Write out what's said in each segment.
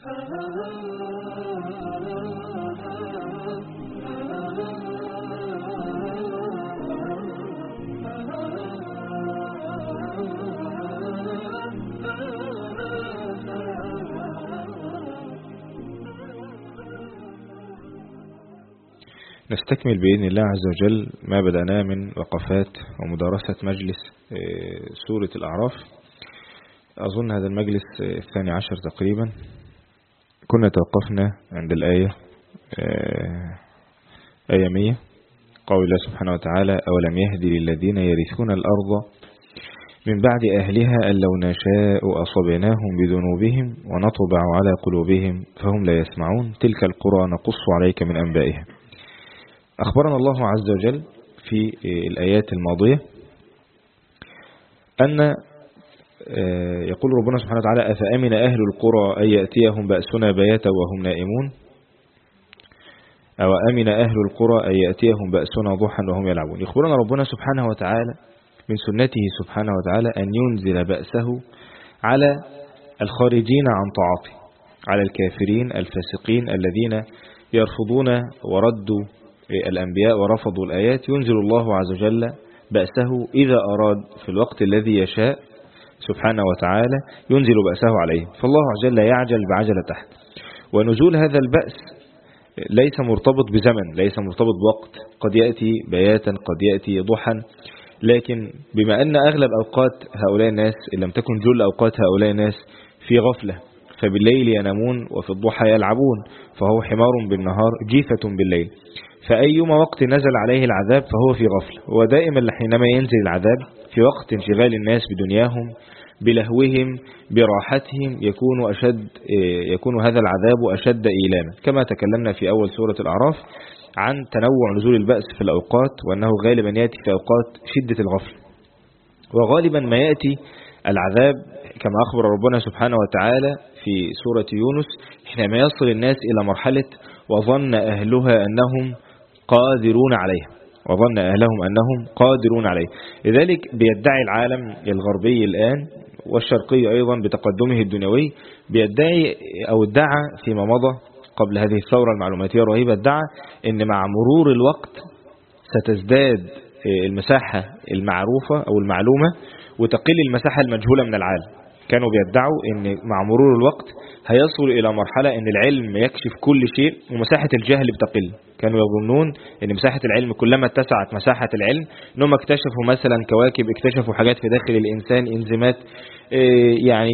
نستكمل بإذن الله عز وجل ما بدأناه من وقفات ومدارسة مجلس سورة الأعراف. أظن هذا المجلس 12 تقريبا. كنا توقفنا عند الآية 100 قول الله سبحانه وتعالى: أولم يهدي للذين يرثون الأرض من بعد أهلها أن لو نشاء أصبناهم بذنوبهم ونطبع على قلوبهم فهم لا يسمعون تلك القرى نقص عليك من أنبائها. أخبرنا الله عز وجل في الآيات الماضية أن يقول ربنا سبحانه وتعالى: أفأمن أهل القرى أن يأتيهم بأسنا بياتا وهم نائمون أو أمن أهل القرى أن يأتيهم بأسنا ضحى وهم يلعبون. يخبرنا ربنا سبحانه وتعالى من سنته سبحانه وتعالى أن ينزل بأسه على الخارجين عن طاعته، على الكافرين الفاسقين الذين يرفضون وردوا الأنبياء ورفضوا الآيات. ينزل الله عز وجل بأسه إذا أراد في الوقت الذي يشاء سبحانه وتعالى ينزل بأسه عليه. فالله عز وجل يعجل بعجلة تحت. ونزول هذا البأس ليس مرتبط بزمن، ليس مرتبط بوقت، قد يأتي بياتا قد يأتي ضحى، لكن بما أن أغلب أوقات هؤلاء الناس إن لم تكن جل أوقات هؤلاء الناس في غفلة، فبالليل ينامون وفي الضحى يلعبون، فهو حمار بالنهار جيفة بالليل. فأيما وقت نزل عليه العذاب فهو في غفلة. ودائما حينما ينزل العذاب في وقت انشغال الناس بدنياهم بلهوهم براحتهم يكون هذا العذاب أشد إيلاما، كما تكلمنا في أول سورة الأعراف عن تنوع نزول البأس في الأوقات، وأنه غالبا يأتي في أوقات شدة الغفلة، وغالبا ما يأتي العذاب كما أخبر ربنا سبحانه وتعالى في سورة يونس حينما يصل الناس إلى مرحلة وظن أهلها أنهم قادرون عليها، وظن أهلهم أنهم قادرون عليه. لذلك بيدعي العالم الغربي الآن والشرقي أيضا بتقدمه الدنيوي، بيدعي أو ادعى فيما مضى قبل هذه الثورة المعلوماتية الرهيبة، ادعى أن مع مرور الوقت ستزداد المساحة المعروفة أو المعلومة وتقل المساحة المجهولة من العالم. كانوا بيدعوا أن مع مرور الوقت هيصل إلى مرحلة أن العلم يكشف كل شيء ومساحة الجهل بتقل. كانوا يظنون أن مساحة العلم كلما اتسعت مساحة العلم، أنهم اكتشفوا مثلا كواكب، اكتشفوا حاجات في داخل الإنسان، إنزيمات، يعني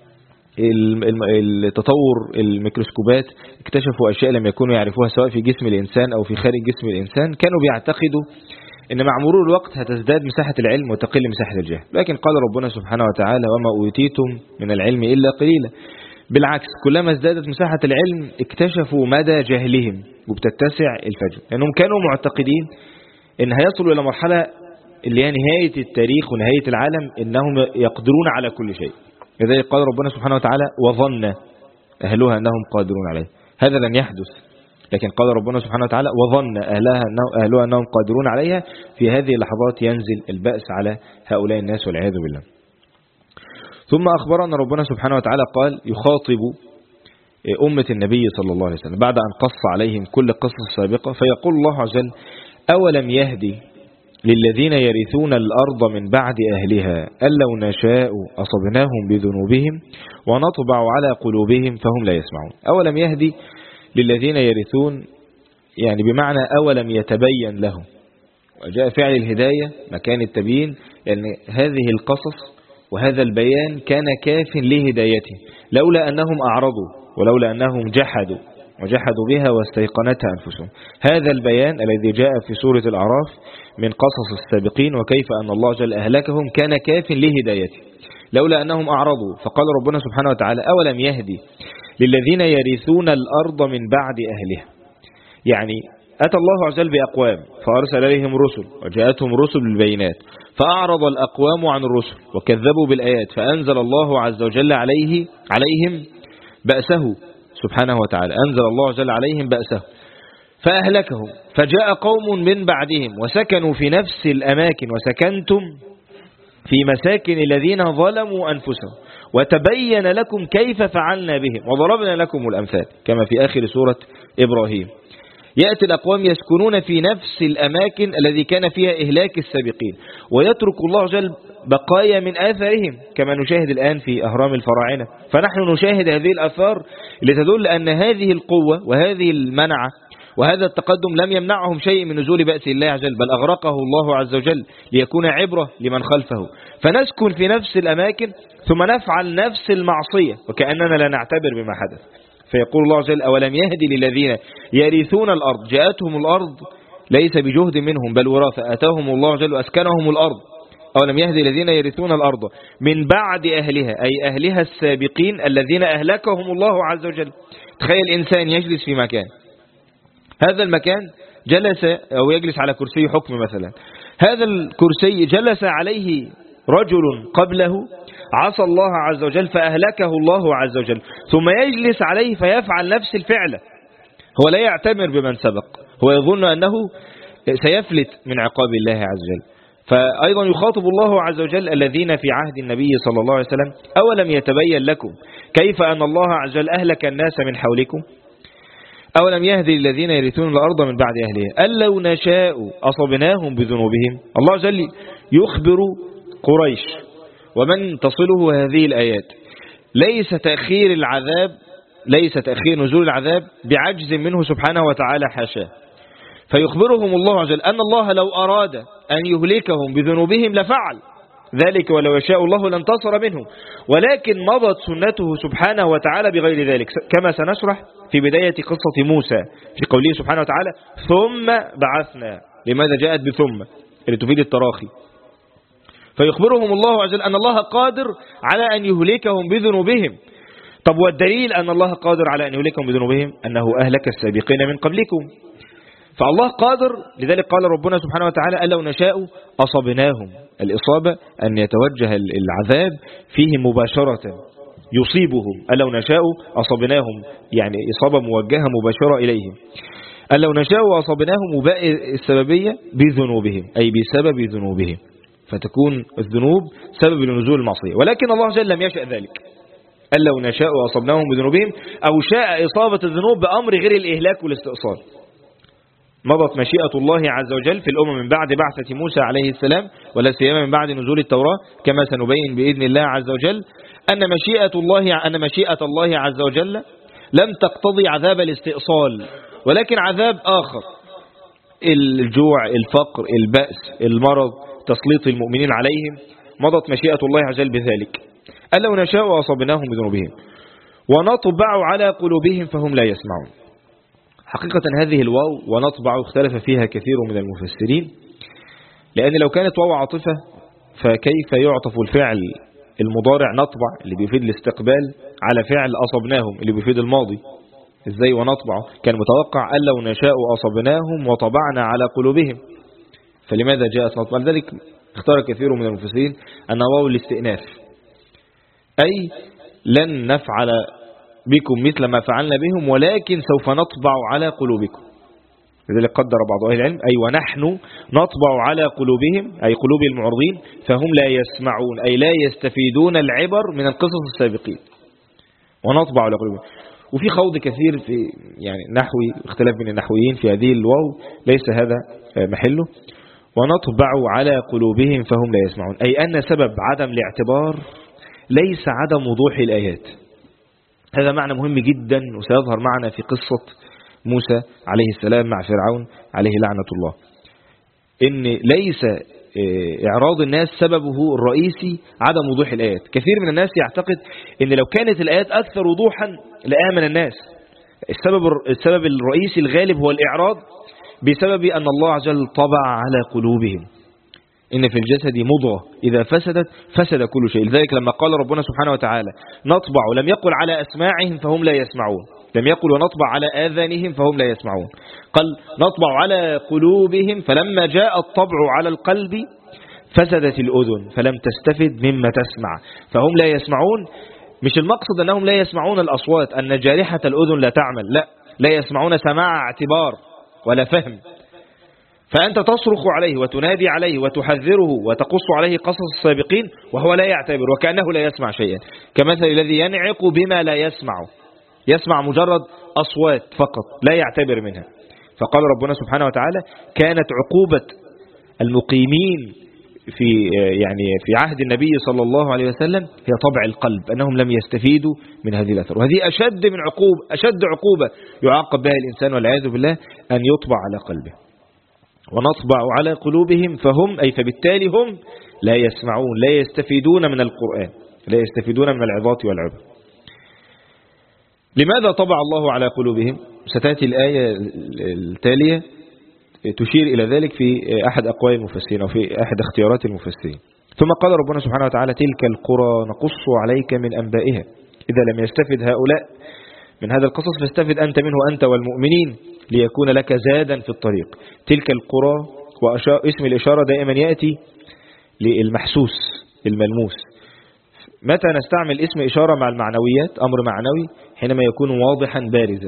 التطور الميكروسكوبات، اكتشفوا أشياء لم يكونوا يعرفوها سواء في جسم الإنسان أو في خارج جسم الإنسان. كانوا بيعتقدوا إن مع مرور الوقت هتزداد مساحة العلم وتقل مساحة الجهل، لكن قال ربنا سبحانه وتعالى: وما أوتيتم من العلم إلا قليلا. بالعكس، كلما ازدادت مساحة العلم اكتشفوا مدى جهلهم وبتتسع الفجوة، لأنهم كانوا معتقدين إن هيصلوا إلى مرحلة اللي هي نهاية التاريخ ونهاية العالم، إنهم يقدرون على كل شيء. لذلك قال ربنا سبحانه وتعالى: وظن أهلها أنهم قادرون عليه. هذا لن يحدث، لكن قال ربنا سبحانه وتعالى: وظن أهلها أنهم قادرون عليها. في هذه اللحظات ينزل البأس على هؤلاء الناس والعياذ بالله. ثم أخبرنا ربنا سبحانه وتعالى قال يخاطب أمة النبي صلى الله عليه وسلم بعد أن قص عليهم كل قصة سابقة، فيقول الله عز وجل: أولم يهدي للذين يرثون الأرض من بعد أهلها أن لو نشاء أصبناهم بذنوبهم ونطبع على قلوبهم فهم لا يسمعون. أولم يهدي للذين يرثون، يعني بمعنى أولم يتبين لهم، وجاء فعل الهداية مكان التبيين، لأن هذه القصص وهذا البيان كان كاف لهدايتهم، لولا أنهم أعرضوا ولولا أنهم وجحدوا بها واستيقنتها أنفسهم. هذا البيان الذي جاء في سورة الأعراف من قصص السابقين وكيف أن الله جل أهلكهم كان كاف لهدايتهم، لولا أنهم أعرضوا. فقال ربنا سبحانه وتعالى: أولم يهدي للذين يرثون الأرض من بعد أهلها. يعني أتى الله عز وجل بأقوام فأرسل إليهم رسل وجاءتهم رسل بالبينات، فأعرض الأقوام عن الرسل وكذبوا بالآيات، فأنزل الله عز وجل عليهم بأسه سبحانه وتعالى، أنزل الله عز وجل عليهم بأسه فأهلكهم. فجاء قوم من بعدهم وسكنوا في نفس الأماكن وسكنتم في مساكن الذين ظلموا أنفسهم وتبين لكم كيف فعلنا بهم وضربنا لكم الأمثال كما في آخر سورة إبراهيم. يأتي الأقوام يسكنون في نفس الأماكن الذي كان فيها إهلاك السابقين ويترك الله جل بقايا من آثارهم كما نشاهد الآن في أهرام الفراعنة. فنحن نشاهد هذه الآثار لتدل أن هذه القوة وهذه المنعة وهذا التقدم لم يمنعهم شيء من نزول بأس الله عز وجل، بل أغرقه الله عز وجل ليكون عبرة لمن خلفه. فنسكن في نفس الأماكن ثم نفعل نفس المعصية وكأننا لا نعتبر بما حدث. فيقول الله عز وجل أولم يهدي للذين يرثون الأرض جاءتهم الأرض ليس بجهد منهم بل وراثة آتاهم الله عز وجل وأسكنهم الأرض. أولم يهدي الذين يرثون الأرض من بعد أهلها أي أهلها السابقين الذين أهلكهم الله عز وجل. تخيل إنسان يجلس في مكان، هذا المكان جلس أو يجلس على كرسي حكم مثلا، هذا الكرسي جلس عليه رجل قبله عصى الله عز وجل فأهلكه الله عز وجل، ثم يجلس عليه فيفعل نفس الفعل. هو لا يعتمر بمن سبق، هو يظن أنه سيفلت من عقاب الله عز وجل. فأيضا يخاطب الله عز وجل الذين في عهد النبي صلى الله عليه وسلم أولم يتبين لكم كيف أن الله عز وجل أهلك الناس من حولكم أولم يهدي الذين يرثون الأرض من بعد أهلها أن لو نشاء أصبناهم بذنوبهم. الله عز وجل يخبر قريش ومن تصله هذه الآيات ليس تأخير العذاب، ليس تأخير نزول العذاب بعجز منه سبحانه وتعالى حاشاه. فيخبرهم الله عز وجل أن الله لو أراد أن يهلكهم بذنوبهم لفعل ذلك ولو يشاء الله لانتصر منهم، ولكن مضت سنته سبحانه وتعالى بغير ذلك كما سنشرح في بداية قصة موسى في قوله سبحانه وتعالى ثم بعثنا. لماذا جاءت بثم؟ لتفيد التراخي. فيخبرهم الله عز وجل أن الله قادر على أن يهلكهم بذنوبهم. طب والدليل أن الله قادر على أن يهلكهم بذنوبهم أنه أهلك السابقين من قبلكم. فالله قادر، لذلك قال ربنا سبحانه وتعالى أن لو نشاء أصبناهم. الإصابة أن يتوجه العذاب فيه مباشرة يصيبهم، أن لو نشاء أصبناهم يعني إصابة موجهة مباشرة إليهم. أن لو نشاء أصبناهم وباقي السببية بذنوبهم أي بسبب ذنوبهم، فتكون الذنوب سبب لنزول المعصية. ولكن الله جل لم يشأ ذلك، أن لو نشاء أصبناهم بذنوبهم أو شاء إصابة الذنوب بأمر غير الإهلاك والاستئصال. مضت مشيئة الله عز وجل في الأمم من بعد بعثة موسى عليه السلام ولا سيما من بعد نزول التوراة كما سنبين بإذن الله عز وجل أن مشيئة الله عز وجل لم تقتضي عذاب الاستئصال ولكن عذاب آخر، الجوع، الفقر، البأس، المرض، تسليط المؤمنين عليهم. مضت مشيئة الله عز وجل بذلك. أن لو نشاء أصبناهم بذنوبهم ونطبع على قلوبهم فهم لا يسمعون. حقيقة هذه الواو ونطبع اختلف فيها كثير من المفسرين، لأن لو كانت واو عاطفة فكيف يعطف الفعل المضارع نطبع اللي بيفيد الاستقبال على فعل أصبناهم اللي بيفيد الماضي؟ ازاي ونطبع؟ كان متوقع أن لو نشاء أصبناهم وطبعنا على قلوبهم، فلماذا جاءت نطبع؟ لذلك اختار كثير من المفسرين أن واو الاستئناف أي لن نفعل بكم مثل ما فعلنا بهم ولكن سوف نطبع على قلوبكم. لذلك قدر بعض أهل العلم أي ونحن نطبع على قلوبهم أي قلوب المعرضين فهم لا يسمعون أي لا يستفيدون العبر من القصص السابقين. ونطبع على قلوبهم. وفي خوض كثير في يعني نحوي اختلاف من النحويين في هذه الواو ليس هذا محله. ونطبع على قلوبهم فهم لا يسمعون أي أن سبب عدم الاعتبار ليس عدم وضوح الآيات. هذا معنى مهم جدا وسيظهر معنا في قصة موسى عليه السلام مع فرعون عليه لعنة الله. إن ليس إعراض الناس سببه الرئيسي عدم وضوح الآيات. كثير من الناس يعتقد إن لو كانت الآيات أكثر وضوحا لآمن الناس. السبب الرئيسي الغالب هو الإعراض بسبب أن الله عز وجل طبع على قلوبهم. إن في الجسد مضغة إذا فسدت فسد كل شيء. لذلك لما قال ربنا سبحانه وتعالى نطبع لم يقل على أسماعهم فهم لا يسمعون، لم يقل ونطبع على آذانهم فهم لا يسمعون، قال نطبع على قلوبهم فلما جاء الطبع على القلب فسدت الأذن فلم تستفد مما تسمع فهم لا يسمعون. مش المقصد أنهم لا يسمعون الأصوات أن جارحة الأذن لا تعمل، لا يسمعون سماع اعتبار ولا فهم. فأنت تصرخ عليه وتنادي عليه وتحذره وتقص عليه قصص السابقين وهو لا يعتبر وكأنه لا يسمع شيئا، كمثل الذي ينعق بما لا يسمع مجرد أصوات فقط لا يعتبر منها. فقال ربنا سبحانه وتعالى: كانت عقوبة المقيمين في عهد النبي صلى الله عليه وسلم هي طبع القلب، أنهم لم يستفيدوا من هذه الأثر، وهذه أشد عقوبة يعاقب بها الإنسان والعياذ بالله، أن يطبع على قلبه. ونطبع على قلوبهم فبالتالي هم لا يسمعون، لا يستفيدون من القرآن، لا يستفيدون من العظات والعبر. لماذا طبع الله على قلوبهم؟ ستأتي الآية التالية تشير إلى ذلك في أحد أقوال المفسرين أو في أحد اختيارات المفسرين. ثم قال ربنا سبحانه وتعالى: تلك القرى نقص عليك من أنبائها، إذا لم يستفد هؤلاء من هذا القصص فاستفد أنت منه أنت والمؤمنين ليكون لك زادا في الطريق. تلك القرى، واسم الإشارة دائما يأتي للمحسوس الملموس. متى نستعمل اسم إشارة مع المعنويات؟ أمر معنوي حينما يكون واضحا بارزا.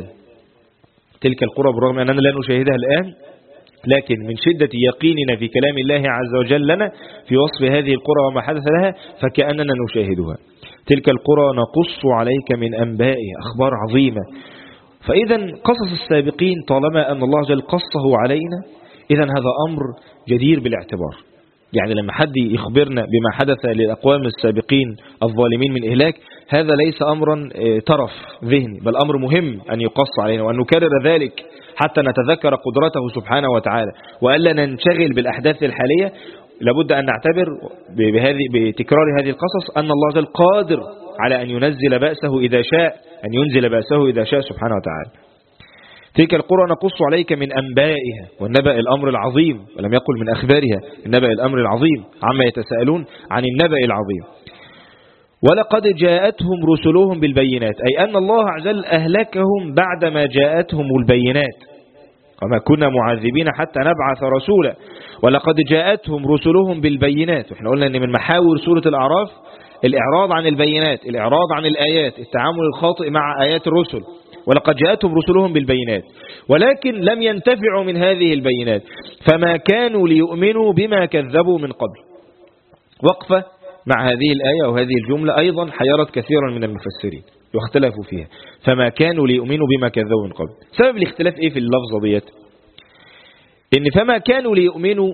تلك القرى بالرغم أننا لا نشاهدها الآن، لكن من شدة يقيننا في كلام الله عز وجل لنا في وصف هذه القرى وما حدث لها فكأننا نشاهدها. تلك القرى نقص عليك من أنبائها، أخبار عظيمة. فإذا قصص السابقين طالما أن الله جل قصه علينا، إذا هذا أمر جدير بالاعتبار. يعني لما حد يخبرنا بما حدث للأقوام السابقين الظالمين من إهلاك، هذا ليس أمرا ترف ذهني، بل أمر مهم أن يقص علينا وأن نكرر ذلك حتى نتذكر قدرته سبحانه وتعالى، وألا ننشغل بالأحداث الحالية. لابد أن نعتبر بتكرار هذه القصص أن الله جل قادر على أن ينزل بأسه إذا شاء، أن ينزل بأسه إذا شاء سبحانه وتعالى. تلك القرى نقص عليك من أنبائها، والنبأ الأمر العظيم، ولم يقل من أخبارها، النبأ الأمر العظيم عما يتساءلون عن النبأ العظيم. ولقد جاءتهم رسلهم بالبينات، أي أن الله عز وجل أهلكهم بعدما جاءتهم البينات، وما كنا معذبين حتى نبعث رسولا. ولقد جاءتهم رسلهم بالبينات، وإحنا قلنا أن من محاور سورة الأعراف الإعراض عن البينات، الإعراض عن الآيات، التعامل الخاطئ مع آيات الرسل. ولقد جاءتهم رسلهم بالبينات ولكن لم ينتفعوا من هذه البينات فما كانوا ليؤمنوا بما كذبوا من قبل. وقفة مع هذه الآية وهذه الجملة أيضا حيرت كثيرا من المفسرين واختلفوا فيها. فما كانوا ليؤمنوا بما كذبوا من قبل، سبب الاختلاف إيه في اللفظة ديت؟ إن فما كانوا ليؤمنوا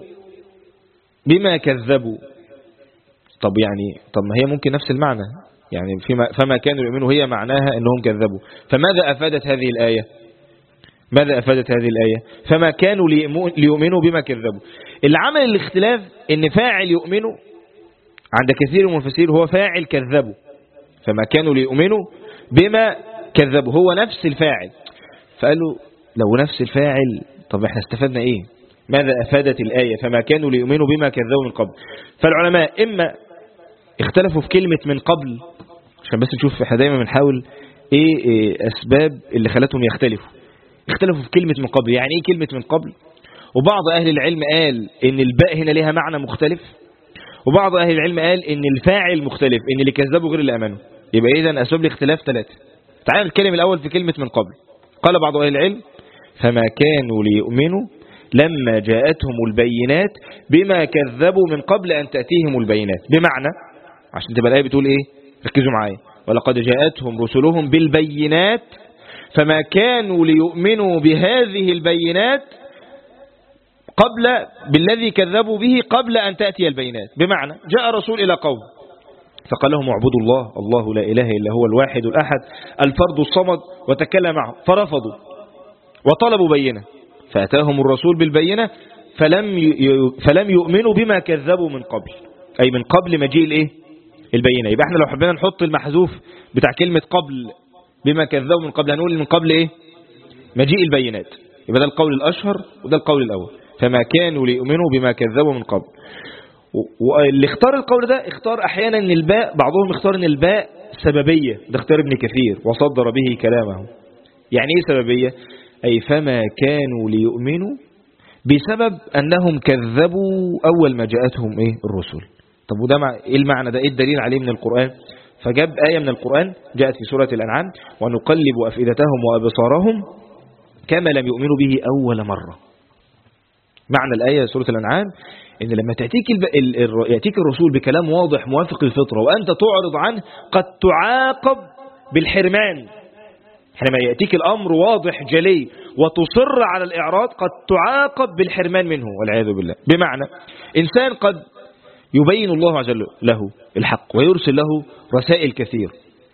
بما كذبوا، طب ما هي ممكن نفس المعنى، يعني فما كانوا يؤمنوا هي معناها أنهم كذبوا. فماذا أفادت هذه الآية؟ ماذا أفادت هذه الآية؟ فما كانوا ليؤمنوا بما كذبوا. العمل الاختلاف إن فاعل يؤمنوا عند كثير من المفسرين هو فاعل كذبوا، فما كانوا ليؤمنوا بما كذبوا هو نفس الفاعل. فقالوا لو نفس الفاعل طب احنا استفدنا ايه؟ ماذا أفادت الآية فما كانوا ليؤمنوا بما كذبوا من قبل؟ فالعلماء إما اختلفوا في كلمة من قبل، عشان بس نشوف احنا دايما بنحاول ايه أسباب اللي خلتهم يختلفوا. اختلفوا في كلمة من قبل، يعني ايه كلمة من قبل؟ وبعض أهل العلم قال إن الباء هنا لها معنى مختلف، وبعض أهل العلم قال إن الفاعل مختلف، إن اللي كذبوا غير اللي أمنوا. يبقى إذن أسباب الاختلاف ثلاثة. تعالى نتكلم الأول في كلمة من قبل. قال بعض أهل العلم فما كانوا ليؤمنوا لما جاءتهم البينات بما كذبوا من قبل أن تأتيهم البينات. بمعنى عشان تبقى الآية بتقول إيه؟ ركزوا معايا. ولقد جاءتهم رسلهم بالبينات فما كانوا ليؤمنوا بهذه البينات بالذي كذبوا به قبل أن تأتي البينات. بمعنى جاء رسول إلى قوم فقال لهم اعبدوا الله لا إله إلا هو الواحد الأحد الفرد الصمد، وتكلم معهم فرفضوا وطلبوا بينة، فأتاهم الرسول بالبينة فلم يؤمنوا بما كذبوا من قبل، أي من قبل مجيء البينة. يبقى احنا لو حبينا نحط المحذوف بتاع كلمة قبل بما كذبوا من قبل هنقول من قبل ايه؟ مجيء البينات. يبقى ده القول الأشهر وده القول الأول، فما كانوا ليؤمنوا بما كذبوا من قبل. واللي اختار القول ده اختار احيانا ان الباء، بعضهم اختار ان الباء سببية، ده اختار ابن كثير وصدر به كلامه. يعني ايه سببية؟ اي فما كانوا ليؤمنوا بسبب انهم كذبوا اول ما جاءتهم الرسل. طب وده ايه المعنى ده؟ ايه الدليل عليه من القرآن؟ فجاب آية من القرآن جاءت في سورة الأنعام ونقلب أفئدتهم وأبصارهم كما لم يؤمنوا به أول مرة. معنى الآية سورة الأنعام إن لما يأتيك الرسول بكلام واضح موافق للفطرة وأنت تعرض عنه قد تعاقب بالحرمان. حينما يأتيك الأمر واضح جلي وتصر على الإعراض قد تعاقب بالحرمان منه والعياذ بالله. بمعنى إنسان قد يبين الله عز وجل له الحق ويرسل له رسائل كثير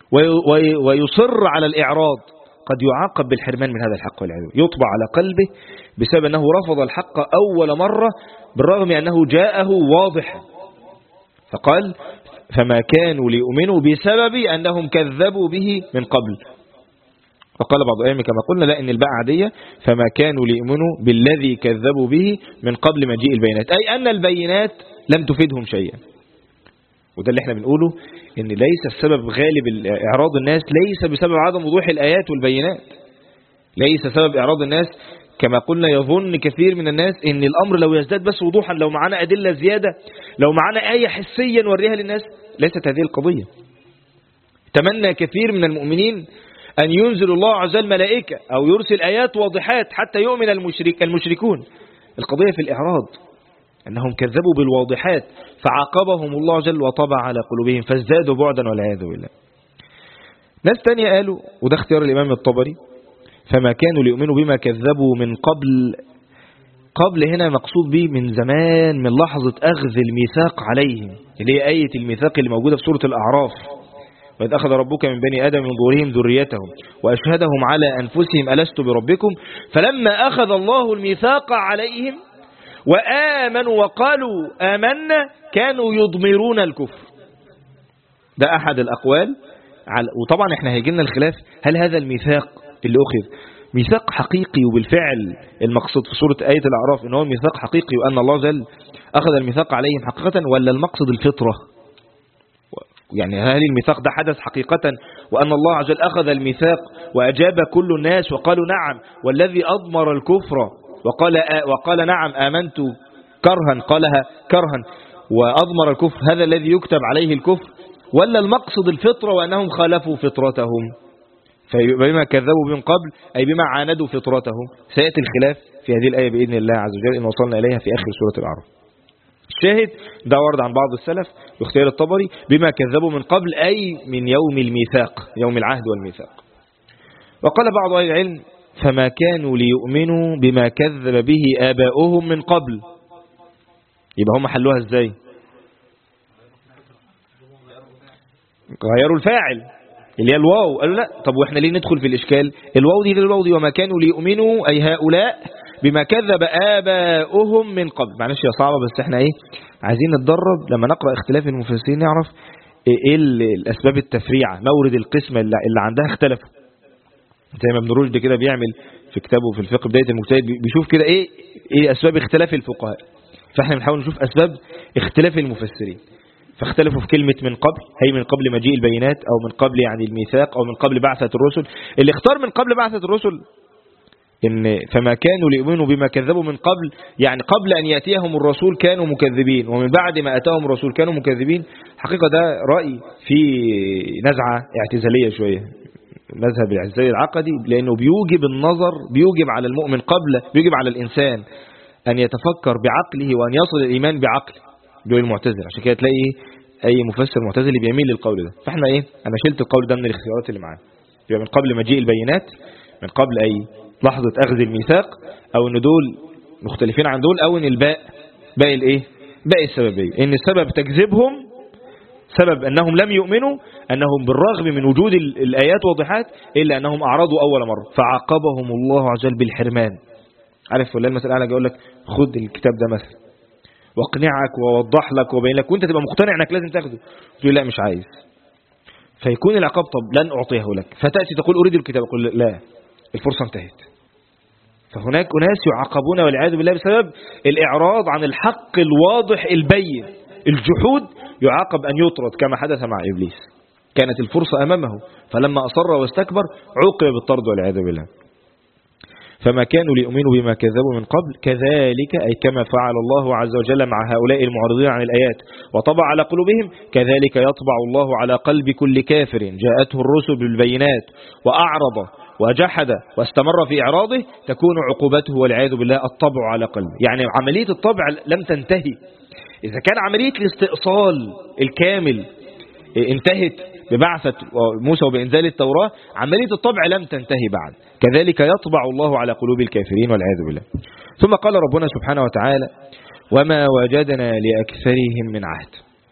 ويصر على الإعراض، قد يعاقب بالحرمان من هذا الحق والعياذ بالله، يطبع على قلبه بسبب أنه رفض الحق أول مرة بالرغم أنه جاءه واضحا. فقال فما كانوا ليؤمنوا بسبب أنهم كذبوا به من قبل. وقال بعض الأئمة كما قلنا لا، إن الباء عادية، فما كانوا ليؤمنوا بالذي كذبوا به من قبل مجيء البينات، أي أن البينات لم تفيدهم شيئا. وده اللي احنا بنقوله، إن ليس السبب غالب إعراض الناس ليس بسبب عدم وضوح الآيات والبينات، ليس سبب إعراض الناس كما قلنا. يظن كثير من الناس إن الأمر لو يزداد بس وضوحا، لو معنا أدلة زيادة، لو معنا آية حسيا نوريها للناس. ليست هذه القضية. تمنى كثير من المؤمنين أن ينزل الله عز وجل ملائكة أو يرسل آيات واضحات حتى يؤمن المشركون. القضية في الإعراض، أنهم كذبوا بالواضحات فعاقبهم الله عز وجل وطبع على قلوبهم فازدادوا بعدا والعياذ بالله. ناس تانية قالوا، وده اختيار الإمام الطبري، فما كانوا ليؤمنوا بما كذبوا من قبل. قبل هنا مقصود به من زمان، من لحظة أخذ الميثاق عليهم، اللي هي آية الميثاق اللي موجودة في سورة الأعراف. وإذ أخذ ربك من بني آدم من ظهورهم ذريتهم وأشهدهم على أنفسهم ألست بربكم فلما أخذ الله الميثاق عليهم وآمنوا وقالوا آمنا كانوا يضمرون الكفر. ده أحد الأقوال. وطبعا احنا هيجينا الخلاف، هل هذا الميثاق اللي أخذ ميثاق حقيقي وبالفعل المقصود في سورة آية الأعراف إن هو ميثاق حقيقي وأن الله جل أخذ الميثاق عليهم حقيقة، ولا المقصد الفطرة؟ يعني هل الميثاق ده حدث حقيقة وأن الله عز وجل أخذ الميثاق وأجاب كل الناس وقالوا نعم، والذي أضمر الكفر وقال نعم آمنت كرها قالها كرها وأضمر الكفر هذا الذي يكتب عليه الكفر، ولا المقصد الفطرة وأنهم خالفوا فطرتهم؟ فبما كذبوا من قبل أي بما عاندوا فطرتهم. سيأتي الخلاف في هذه الآية بإذن الله عز وجل إن وصلنا إليها في آخر سورة الأعراف. الشاهد ده ورد عن بعض السلف باختيار الطبري بما كذبوا من قبل أي من يوم الميثاق، يوم العهد والميثاق. وقال بعض أهل العلم فما كانوا ليؤمنوا بما كذب به آباؤهم من قبل. يبقى هم حلوها ازاي؟ غيروا الفاعل اللي هي الواو، قالوا لا طب واحنا ليه ندخل في الإشكال؟ الواو دي غير الواو دي. وما كانوا ليؤمنوا أي هؤلاء بما كذب آباؤهم من قبل. معلش يا صعبة بس احنا عايزين نتدرب لما نقرأ اختلاف المفسرين نعرف ايه الأسباب التفريعة، مورد القسمة اللي عندها اختلفوا. زي ما ابن رشد كده بيعمل في كتابه في الفقه بداية المجتهد، بيشوف كده ايه أسباب اختلاف الفقهاء. فاحنا بنحاول نشوف أسباب اختلاف المفسرين. فاختلفوا في كلمة من قبل، هي من قبل مجيء البينات أو من قبل يعني الميثاق أو من قبل بعثة الرسل. اللي اختار من قبل بعثة الرسل إن فما كانوا ليؤمنوا بما كذبوا من قبل، يعني قبل أن يأتيهم الرسول كانوا مكذبين، ومن بعد ما أتاهم الرسول كانوا مكذبين. حقيقة ده رأي في نزعة اعتزالية شوية، مذهب الاعتزالي العقدي، لأنه بيوجب النظر، بيوجب على المؤمن بيوجب على الإنسان أن يتفكر بعقله وأن يصل الإيمان بعقله. دول المعتزل، عشان كده تلاقي أي مفسر معتزلي بيميل للقول ده. فاحنا أنا شلت القول ده من الاختيارات اللي معانا. يبقى من قبل مجيء البينات، من قبل أي لحظة أخذ الميثاق، أو إن دول مختلفين عن دول، أو إن الباء باقي السببية، إن السبب تكذبهم، سبب أنهم لم يؤمنوا، أنهم بالرغم من وجود الآيات واضحات إلا أنهم أعرضوا أول مرة فعاقبهم الله عز وجل بالحرمان. عارف ولا المسألة أنا أقول لك خد الكتاب ده مثلا واقنعك ووضح لك وبين لك وانت تبقى مقتنع انك لازم تاخده، تقول لا مش عايز، فيكون العقاب طب لن أعطيه لك، فتأتي تقول أريد الكتاب، أقول لا الفرصة انتهت. فهناك أناس يعاقبون والعياذ بالله بسبب الإعراض عن الحق الواضح البين. الجحود يعاقب أن يطرد كما حدث مع إبليس، كانت الفرصة أمامه فلما أصر واستكبر عوقب بالطرد والعياذ بالله. فما كانوا ليؤمنوا بما كذبوا من قبل كذلك أي كما فعل الله عز وجل مع هؤلاء المعرضين عن الآيات وطبع على قلوبهم، كذلك يطبع الله على قلب كل كافر جاءته الرسل بالبينات وأعرض وجحد واستمر في إعراضه تكون عقوبته والعياذ بالله الطبع على قلبه. يعني عملية الطبع لم تنتهي. إذا كان عملية الاستئصال الكامل انتهت ببعثة موسى وبإنزال التوراة، عملية الطبع لم تنتهي بعد. كذلك يطبع الله على قلوب الكافرين والعياذ بالله. ثم قال ربنا سبحانه وتعالى وما وجدنا لأكثرهم من عهد.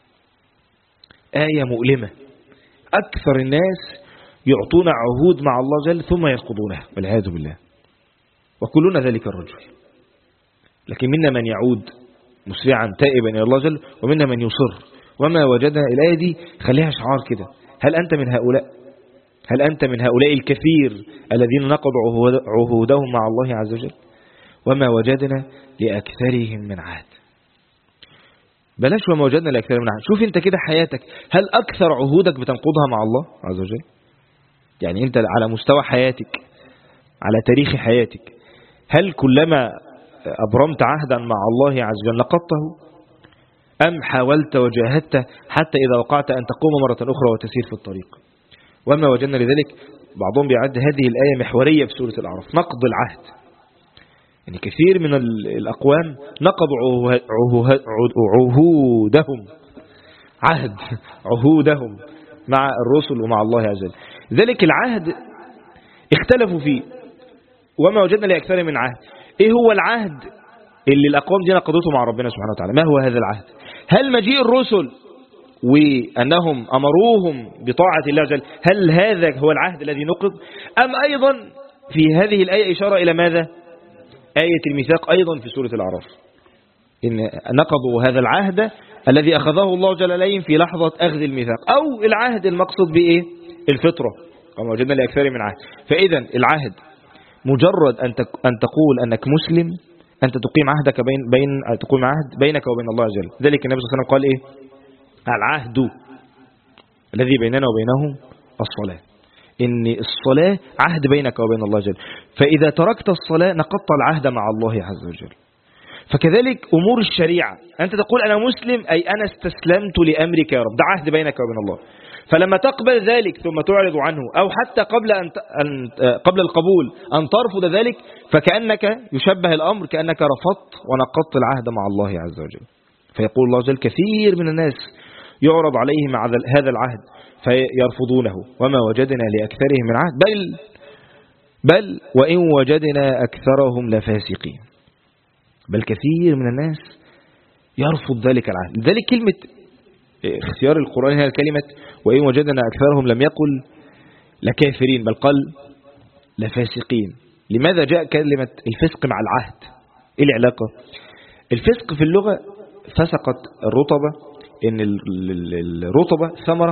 آية مؤلمة. أكثر الناس يعطون عهود مع الله جل ثم ينقضونها والعياذ بالله، وكلنا ذلك الرجل. لكن منا من يعود مسرعا تائبا إلى الله جل، ومنا من يصر. وما وجدنا، الآية دي خليها شعار كده. هل أنت من هؤلاء؟ هل أنت من هؤلاء الكثير الذين نقضوا عهودهم مع الله عز وجل؟ وما وجدنا لأكثرهم من عهد. بلاش وما وجدنا لأكثرهم من عهد. شوف أنت كده حياتك، هل أكثر عهودك بتنقضها مع الله عز وجل؟ يعني أنت على مستوى حياتك، على تاريخ حياتك، هل كلما أبرمت عهدا مع الله عز وجل نقضته؟ أم حاولت وجاهدت حتى إذا وقعت أن تقوم مرة أخرى وتسير في الطريق؟ وما وجدنا لذلك. بعضهم بيعد هذه الآية محورية في سورة الأعراف، نقض العهد. يعني كثير من الأقوام نقضوا عهودهم مع الرسل ومع الله عز وجل. ذلك العهد اختلفوا فيه. وما وجدنا لأكثر من عهد. إيه هو العهد اللي الأقوام دي نقضته مع ربنا سبحانه وتعالى؟ ما هو هذا العهد؟ هل مجيء الرسل وأنهم أمروهم بطاعة الله جل، هل هذا هو العهد الذي نقض؟ أم أيضا في هذه الآية إشارة إلى ماذا؟ آية الميثاق أيضا في سورة الأعراف، إن نقضوا هذا العهد الذي أخذه الله جل عليهم في لحظة أخذ الميثاق. أو العهد المقصود بإيه؟ الفطرة. وما وجدنا لأكثر من عهد. فإذا العهد مجرد أن تقول أنك مسلم، أنت تقيم عهدك تقيم عهد بينك وبين الله عز وجل. ذلك النبي صلى الله عليه وسلم قال إيه؟ العهد الذي بيننا وبينهم الصلاة. إن الصلاة عهد بينك وبين الله جل. فإذا تركت الصلاة نقضت العهد مع الله عز وجل. فكذلك أمور الشريعة، أنت تقول أنا مسلم أي أنا استسلمت لأمرك يا رب، ده عهد بينك وبين الله. فلما تقبل ذلك ثم تعرض عنه، أو حتى قبل القبول أن ترفض ذلك، فكأنك يشبه الأمر كأنك رفضت ونقضت العهد مع الله عز وجل. فيقول الله جل كثير من الناس يعرض عليهم هذا العهد فيرفضونه. وما وجدنا لأكثرهم من عهد بل وإن وجدنا أكثرهم لفاسقين. بل كثير من الناس يرفض ذلك العهد. لذلك كلمة اختيار القرآن هي كلمة وإن وجدنا أكثرهم لم يقل لكافرين، بل قال لفاسقين. لماذا جاء كلمة الفسق مع العهد؟ إيه العلاقة؟ الفسق في اللغة فسقت الرطبة، إن الرطبة ثمرة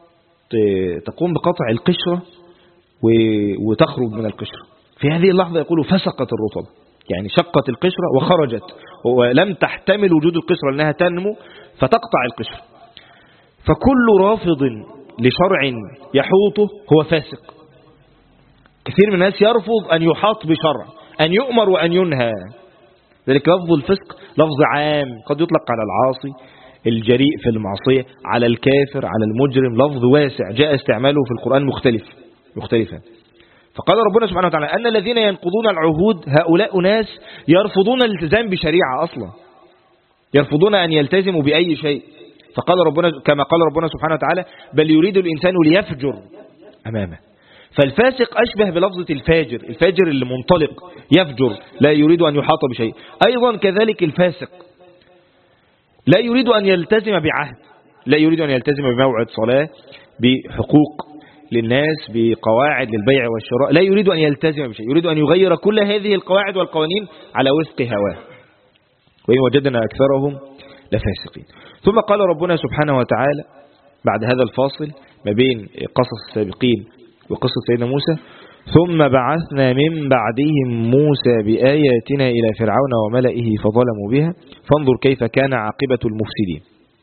تقوم بقطع القشرة وتخرج من القشرة. في هذه اللحظة يقولوا فسقت الرطبة، يعني شقت القشرة وخرجت ولم تحتمل وجود القشرة لأنها تنمو فتقطع القشرة. فكل رافض لشرع يحوطه هو فاسق. كثير من الناس يرفض أن يحاط بشرع، أن يؤمر وأن ينهى. ذلك لفظ الفسق لفظ عام قد يطلق على العاصي الجريء في المعصية، على الكافر، على المجرم. لفظ واسع جاء استعماله في القرآن مختلفا. فقال ربنا سبحانه وتعالى أن الذين ينقضون العهود هؤلاء ناس يرفضون الالتزام بشريعة أصلا، يرفضون أن يلتزموا بأي شيء. فقال ربنا كما قال ربنا سبحانه وتعالى بل يريد الإنسان ليفجر أمامه. فالفاسق أشبه بلفظة الفاجر اللي منطلق يفجر، لا يريد أن يحاط بشيء. أيضا كذلك الفاسق لا يريد أن يلتزم بعهد، لا يريد أن يلتزم بموعد صلاة، بحقوق للناس، بقواعد للبيع والشراء. لا يريد أن يلتزم بشيء، يريد أن يغير كل هذه القواعد والقوانين على وفق هواه. وإن وجدنا أكثرهم لفاسقين. ثم قال ربنا سبحانه وتعالى بعد هذا الفاصل ما بين قصص السابقين وقصة سيدنا موسى ثم بعثنا من بعدهم موسى بآياتنا إلى فرعون وملئه فظلموا بها فانظر كيف كان عاقبة المفسدين.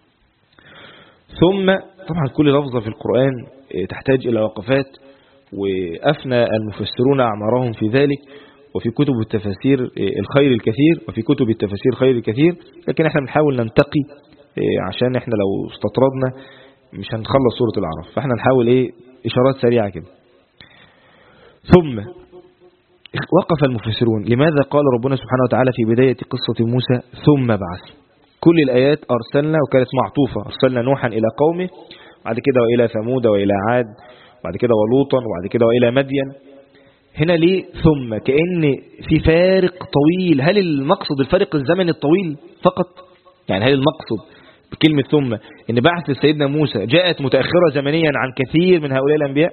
ثم طبعا كل لفظة في القرآن تحتاج إلى وقفات، وأفنى المفسرون أعمارهم في ذلك، وفي كتب التفاسير الخير الكثير، وفي كتب التفاسير الخير الكثير. لكن احنا بنحاول ننتقي عشان احنا لو استطردنا مش هنخلص سورة الأعراف، فاحنا نحاول إشارات سريعة كده. ثم وقف المفسرون لماذا قال ربنا سبحانه وتعالى في بداية قصة موسى ثم بعث؟ كل الآيات أرسلنا وكانت معطوفة، أرسلنا نوحا إلى قومه، بعد كده وإلى ثمود وإلى عاد، بعد كده ولوطا، وبعد كده وإلى مدين. هنا ليه ثم؟ كأن في فارق طويل. هل المقصد الفارق الزمني الطويل فقط؟ يعني هل المقصد بكلمة ثم إن بعث سيدنا موسى جاءت متأخرة زمنيا عن كثير من هؤلاء الأنبياء؟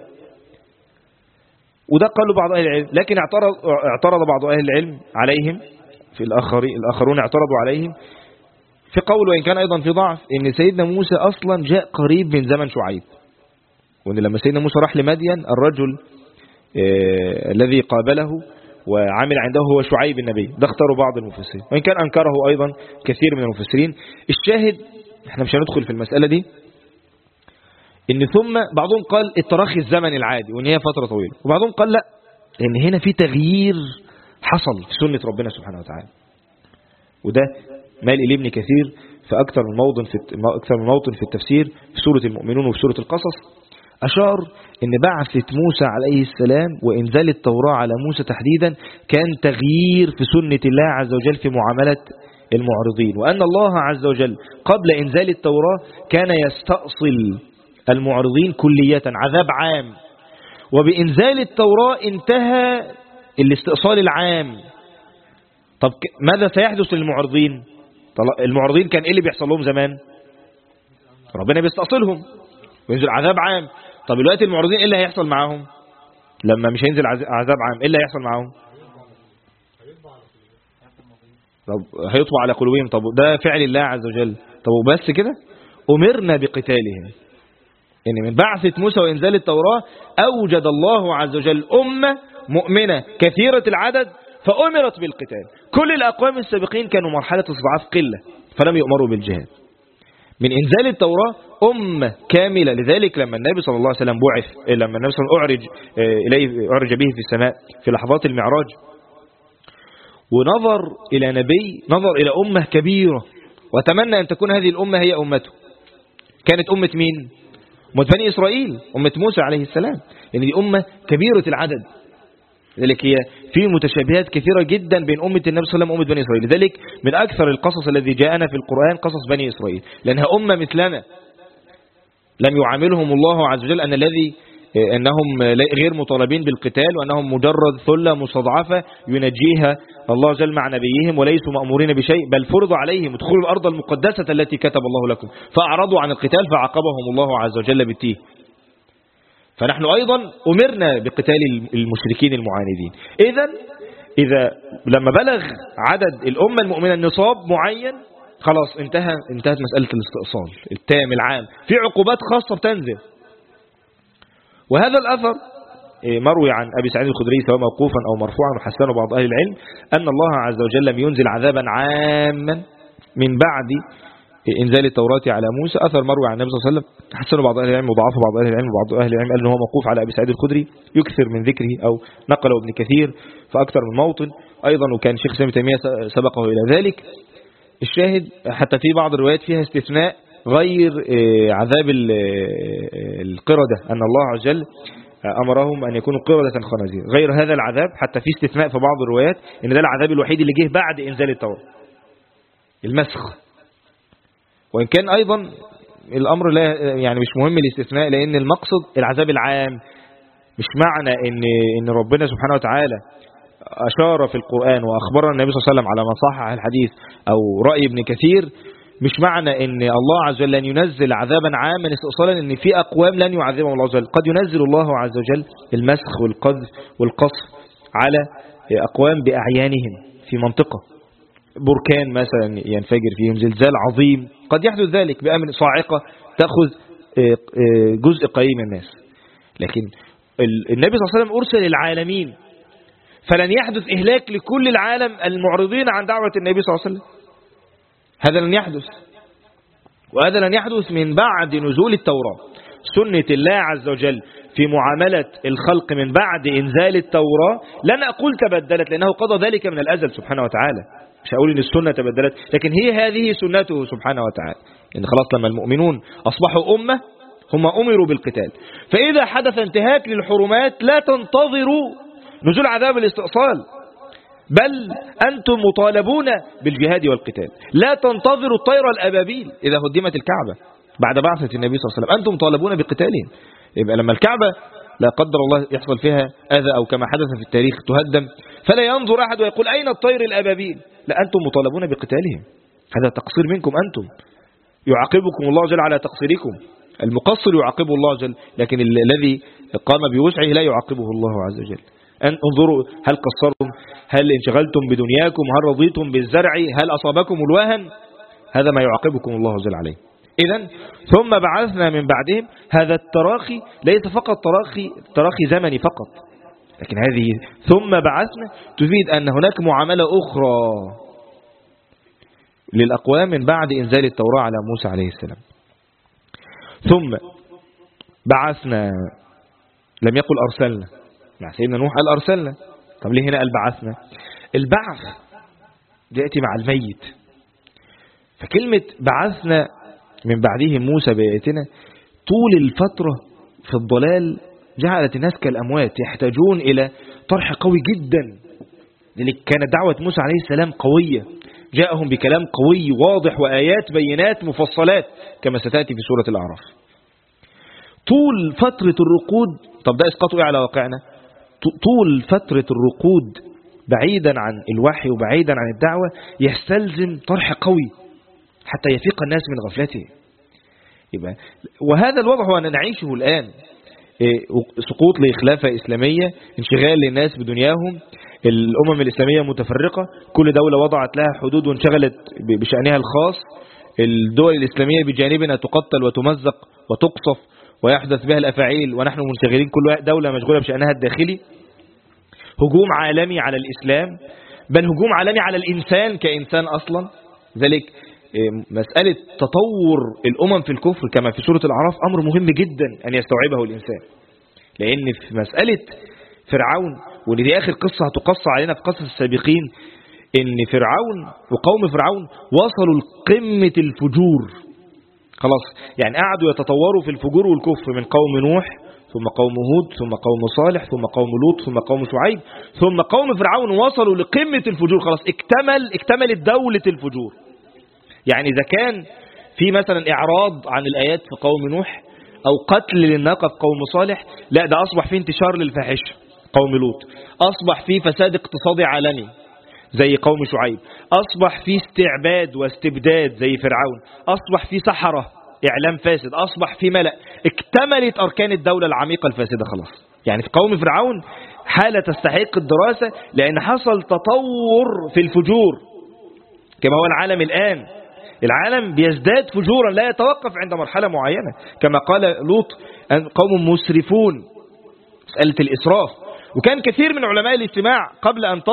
وده قالوا بعض أهل العلم، لكن اعترض بعض أهل العلم عليهم، في الآخرون اعترضوا عليهم في قول، وإن كان أيضا في ضعف، إن سيدنا موسى أصلا جاء قريب من زمن شعيب، وإن لما سيدنا موسى راح لمدين الرجل الذي قابله وعمل عنده هو شعيب النبي. ده اختاروا بعض المفسرين، وإن كان أنكره أيضا كثير من المفسرين. الشاهد احنا مش هندخل في المسألة دي، إن ثم بعضهم قال التراخي الزمن العادي وإن هي فترة طويلة، وبعضهم قال لا، إن هنا في تغيير حصل في سنة ربنا سبحانه وتعالى. وده مال إليه ابن كثير في أكثر من موطن في التفسير في سورة المؤمنون وفي سورة القصص، أشار إن بعثة موسى عليه السلام وإنزال التوراة على موسى تحديدا كان تغيير في سنة الله عز وجل في معاملة المعرضين، وأن الله عز وجل قبل إنزال التوراة كان يستأصل المعرضين كلية عذاب عام، وبإنزال التوراة انتهى الاستئصال العام. طب ماذا سيحدث للمعرضين؟ المعرضين كان إيه اللي بيحصل لهم زمان؟ ربنا بيستأصلهم وينزل عذاب عام. طب دلوقتي المعرضين إيه اللي هيحصل معاهم لما مش هينزل عذاب عام؟ إيه اللي هيحصل معاهم؟ طب هيطبع على قلوبهم. طب ده فعل الله عز وجل. طب وبس كده؟ أمرنا بقتالهم. إن من بعثة موسى وإنزال التوراة أوجد الله عز وجل أمة مؤمنة كثيرة العدد فأمرت بالقتال. كل الأقوام السابقين كانوا مرحلة استضعاف قلة فلم يؤمروا بالجهاد. من إنزال التوراة أمة كاملة. لذلك لما النبي صلى الله عليه وسلم بعث، لما النبي صلى الله عليه وسلم أعرج به في السماء في لحظات المعراج، ونظر إلى نبي، نظر إلى أمة كبيرة وتمنى أن تكون هذه الأمة هي أمته. كانت أمة مين؟ أمة بني إسرائيل، أمة موسى عليه السلام. يعني دي أمة كبيرة العدد، لذلك هي في متشابهات كثيرة جدا بين أمة النبي صلى الله عليه وسلم وأمة بني إسرائيل. لذلك من أكثر القصص الذي جاءنا في القرآن قصص بني إسرائيل، لأنها أمة مثلنا لم يعاملهم الله عز وجل أنهم غير مطالبين بالقتال، وأنهم مجرد ثلة مستضعفة ينجيها الله جل مع نبيهم، وليسوا مأمورين بشيء، بل فرض عليهم ادخلوا الأرض المقدسة التي كتب الله لكم، فأعرضوا عن القتال فعاقبهم الله عز وجل بالتيه. فنحن أيضا أمرنا بقتال المشركين المعاندين. إذا لما بلغ عدد الأمة المؤمنة النصاب معين، خلاص انتهت مسألة الاستئصال التام العام، في عقوبات خاصة بتنزل. وهذا الأثر مروي عن أبي سعيد الخدري سواء موقوفا أو مرفوعا، وحسنه بعض أهل العلم، أن الله عز وجل لم ينزل عذابا عاما من بعد إنزال التوراة على موسى. أثر مروي عن النبي صلى الله عليه وسلم، حسنه بعض أهل العلم وضعفه بعض أهل العلم، وبعض أهل العلم قال أنه هو موقوف على أبي سعيد الخدري يكثر من ذكره، أو نقله ابن كثير في أكثر من موطن أيضا، وكان شيخ ابن تيمية سبقه إلى ذلك. الشاهد حتى في بعض الروايات فيها استثناء غير عذاب القردة، أن الله عز وجل أمرهم أن يكونوا قردة خنازير، غير هذا العذاب حتى في استثناء في بعض الروايات أن ده العذاب الوحيد اللي جه بعد إنزال التوراة، المسخ. وإن كان أيضا الأمر لا يعني مش مهم الاستثناء، لأن المقصد العذاب العام. مش معنى إن ربنا سبحانه وتعالى أشار في القرآن وأخبرنا النبي صلى الله عليه وسلم على ما صح الحديث أو رأي ابن كثير، مش معنى إن الله عز وجل لن ينزل عذابا عاما استئصالا إن في أقوام لن يعذبهم الله عز وجل. قد ينزل الله عز وجل المسخ والقذف والقصف على أقوام بأعيانهم في منطقة، بركان مثلا ينفجر فيهم، زلزال عظيم، قد يحدث ذلك بأمر، صاعقة تأخذ جزء قليل من الناس. لكن النبي صلى الله عليه وسلم أرسل العالمين، فلن يحدث إهلاك لكل العالم المعرضين عن دعوة النبي صلى الله عليه وسلم. هذا لن يحدث، وهذا لن يحدث من بعد نزول التوراة. سنة الله عز وجل في معاملة الخلق من بعد إنزال التوراة لن أقول تبدلت، لأنه قضى ذلك من الأزل سبحانه وتعالى. مش هقول إن السنة تبدلت، لكن هي هذه سنته سبحانه وتعالى. إن خلاص لما المؤمنون أصبحوا أمة، هم أمروا بالقتال. فإذا حدث انتهاك للحرمات لا تنتظروا نزول عذاب الاستئصال، بل أنتم مطالبون بالجهاد والقتال. لا تنتظروا الطير الأبابيل إذا هدمت الكعبة بعد بعثة النبي صلى الله عليه وسلم، أنتم مطالبون بقتالهم. يبقى لما الكعبة لا قدر الله يحصل فيها أذى أو كما حدث في التاريخ تهدم، فلا ينظر أحد ويقول أين الطير الأبابيل، لا، أنتم مطالبون بقتالهم. هذا تقصير منكم أنتم، يعاقبكم الله جل على تقصيركم. المقصر يعاقبه الله جل، لكن الذي قام بوسعه لا يعاقبه الله عز وجل. انظروا هل قصرتم، هل انشغلتم بدنياكم، هل رضيتم بالزرع، هل أصابكم الوهن، هذا ما يعاقبكم الله جل عليه. إذن ثم بعثنا من بعدهم، هذا التراخي ليس فقط تراخي زمني فقط، لكن هذه ثم بعثنا تفيد أن هناك معاملة أخرى للأقوام من بعد إنزال التوراة على موسى عليه السلام. ثم بعثنا، لم يقل أرسلنا. مع سيدنا نوح قال أرسلنا، طب ليه هنا قال بعثنا؟ البعث يأتي مع الميت، فكلمة بعثنا من بعدهم موسى بآياتنا طول الفترة في الضلال جعلت الناس كالأموات يحتاجون إلى طرح قوي جدا، لذلك كانت دعوة موسى عليه السلام قوية، جاءهم بكلام قوي واضح وآيات بينات مفصلات كما ستأتي في سورة الأعراف. طول فترة الرقود، طب ده إسقاطه إيه على واقعنا؟ طول فترة الرقود بعيدا عن الوحي وبعيدا عن الدعوة يستلزم طرح قوي حتى يفيق الناس من غفلته. يبقى وهذا الوضع هو أن نعيشه الآن، سقوط لخلافة إسلامية، انشغال للناس بدنياهم، الأمم الإسلامية متفرقة، كل دولة وضعت لها حدود وانشغلت بشأنها الخاص، الدول الإسلامية بجانبنا تقتل وتمزق وتقصف ويحدث بها الأفاعيل، ونحن منشغلين كل دولة مشغولة بشأنها الداخلي. هجوم عالمي على الإسلام، بل هجوم عالمي على الإنسان كإنسان أصلا. ذلك مسألة تطور الأمم في الكفر كما في سورة الأعراف أمر مهم جدا أن يستوعبه الإنسان، لأن في مسألة فرعون، ودي آخر قصة هتقص علينا في قصص السابقين، إن فرعون وقوم فرعون وصلوا لقمة الفجور، خلاص يعني قعدوا يتطوروا في الفجور والكفر من قوم نوح ثم قوم هود ثم قوم صالح ثم قوم لوط ثم قوم شعيب ثم قوم فرعون، وصلوا لقمة الفجور، خلاص اكتملت دولة الفجور. يعني إذا كان في مثلا إعراض عن الآيات في قوم نوح أو قتل للناقة في قوم صالح، لا ده أصبح فيه انتشار للفاحشة قوم لوط، أصبح فيه فساد اقتصادي عالمي زي قوم شعيب، أصبح فيه استعباد واستبداد زي فرعون، أصبح فيه سحرة إعلام فاسد، أصبح فيه ملأ، اكتملت أركان الدولة العميقة الفاسدة خلاص. يعني في قوم فرعون حالة تستحق الدراسة، لأن حصل تطور في الفجور كما هو العالم الآن. العالم بيزداد فجورا لا يتوقف عند مرحلة معينة، كما قال لوط قوم مسرفون، مسألة الإسراف. وكان كثير من علماء الاجتماع قبل أن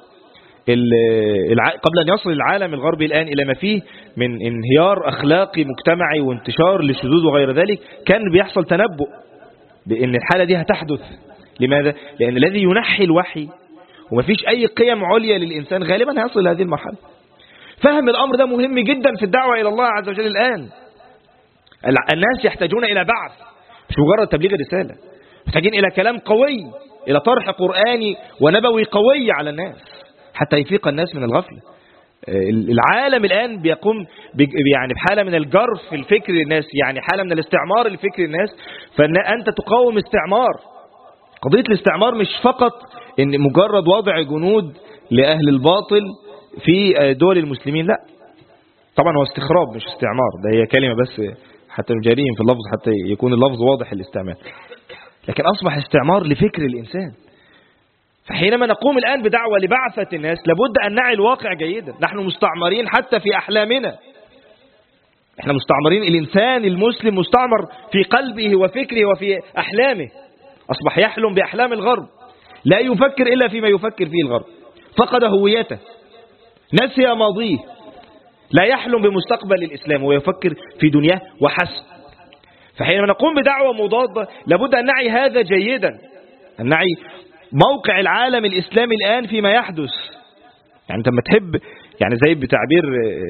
يصل العالم الغربي الآن إلى ما فيه من انهيار أخلاقي مجتمعي وانتشار للشذوذ وغير ذلك، كان بيحصل تنبؤ بأن الحالة دي هتحدث. لماذا؟ لأن الذي ينحي الوحي وما فيش أي قيم عليا للإنسان غالبا هيصل لهذه المرحلة. فهم الأمر ده مهم جدا في الدعوة إلى الله عز وجل. الآن الناس يحتاجون إلى بعث، مش مجرد تبليغ الرسالة، محتاجين إلى كلام قوي، إلى طرح قرآني ونبوي قوي على الناس حتى يفيق الناس من الغفلة. العالم الآن بيقوم يعني بحالة من الجرف في الفكر للناس، يعني حالة من الاستعمار الفكر للناس، فأنت تقاوم استعمار. قضية الاستعمار مش فقط إن مجرد وضع جنود لأهل الباطل في دول المسلمين، لا طبعا هو استخراب مش استعمار، ده هي كلمة بس حتى نجاريهم في اللفظ حتى يكون اللفظ واضح الاستعمال، لكن أصبح استعمار لفكر الإنسان. فحينما نقوم الآن بدعوة لبعثة الناس لابد أن نعي الواقع جيدا. نحن مستعمرين حتى في أحلامنا، احنا مستعمرين، الإنسان المسلم مستعمر في قلبه وفكره وفي أحلامه، أصبح يحلم بأحلام الغرب، لا يفكر إلا فيما يفكر فيه الغرب، فقد هويته، نسي ماضيه، لا يحلم بمستقبل الإسلام ويفكر في دنياه وحسب. فحينما نقوم بدعوة مضادة لابد أن نعي هذا جيدا، أن نعي موقع العالم الإسلامي الآن فيما يحدث. يعني أنت ما تحب، يعني زي بتعبير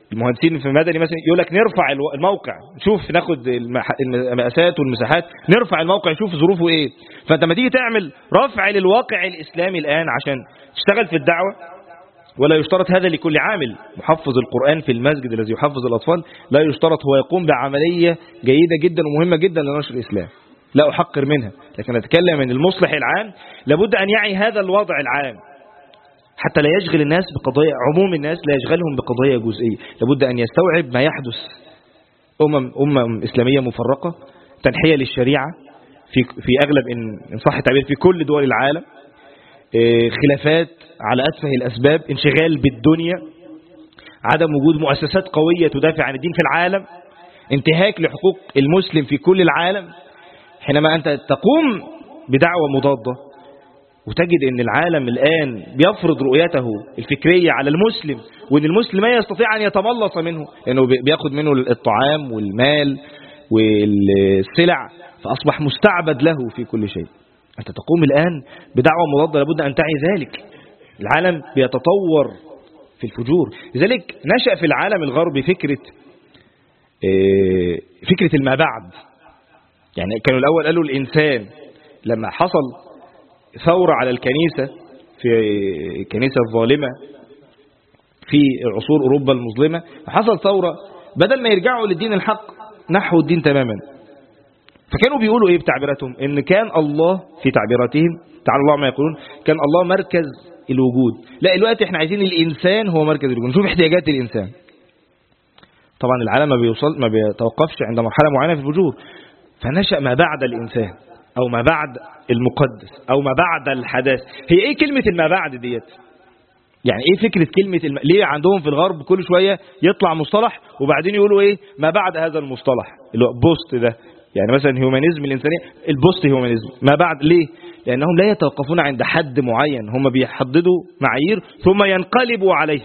المهندسين في مدني مثلا يقول لك نرفع الموقع، نشوف ناخد المقاسات والمساحات، نرفع الموقع نشوف ظروفه ايه. فانت لما تيجي تعمل رفع للواقع الاسلامي الان عشان تشتغل في الدعوه، ولا يشترط هذا لكل عامل. محفظ القرآن في المسجد الذي يحفظ الأطفال لا يشترط هو يقوم بعملية جيدة جدا ومهمة جدا لنشر الإسلام، لا أحقر منها، لكن أتكلم عن المصلح العام لابد أن يعي هذا الوضع العام حتى لا يشغل الناس بقضايا، عموم الناس لا يشغلهم بقضايا جزئية. لابد أن يستوعب ما يحدث. أمم إسلامية مفرقة، تنحية للشريعة في أغلب إن صح التعبير في كل دول العالم، خلافات على أتفه الأسباب، انشغال بالدنيا، عدم وجود مؤسسات قوية تدافع عن الدين في العالم، انتهاك لحقوق المسلم في كل العالم. حينما أنت تقوم بدعوة مضادة وتجد أن العالم الآن بيفرض رؤيته الفكرية على المسلم، وأن المسلم ما يستطيع أن يتملص منه لأنه بياخد منه الطعام والمال والسلع، فأصبح مستعبد له في كل شيء. أنت تقوم الآن بدعوة مضادة، لابد أن تعي ذلك. العالم بيتطور في الفجور، لذلك نشأ في العالم الغربي فكرة الما بعد. يعني كانوا الأول قالوا الإنسان لما حصل ثورة على الكنيسة في الكنيسة الظالمة في عصور أوروبا المظلمة، حصل ثورة بدل ما يرجعوا للدين الحق نحو الدين تماما. فكانوا بيقولوا ايه بتعبيراتهم؟ ان كان الله في تعبيراتهم تعالى الله ما يقولون كان الله مركز الوجود. لا، الوقت احنا عايزين الانسان هو مركز الوجود، نشوف احتياجات الانسان. طبعا العالم ما بيتوقفش عند مرحلة معينة في الفجور، فنشأ ما بعد الانسان او ما بعد المقدس او ما بعد الحداث. هي ايه كلمة ما بعد ديت؟ يعني ايه فكرة كلمة ليه عندهم في الغرب كل شوية يطلع مصطلح وبعدين يقولوا ايه ما بعد هذا المصطلح اللي هو بوست ده؟ يعني مثلا هيومانيزم الإنسانية، البوست هيومانيزم ما بعد. ليه؟ لأنهم لا يتوقفون عند حد معين، هم بيحددوا معايير ثم ينقلبوا عليه.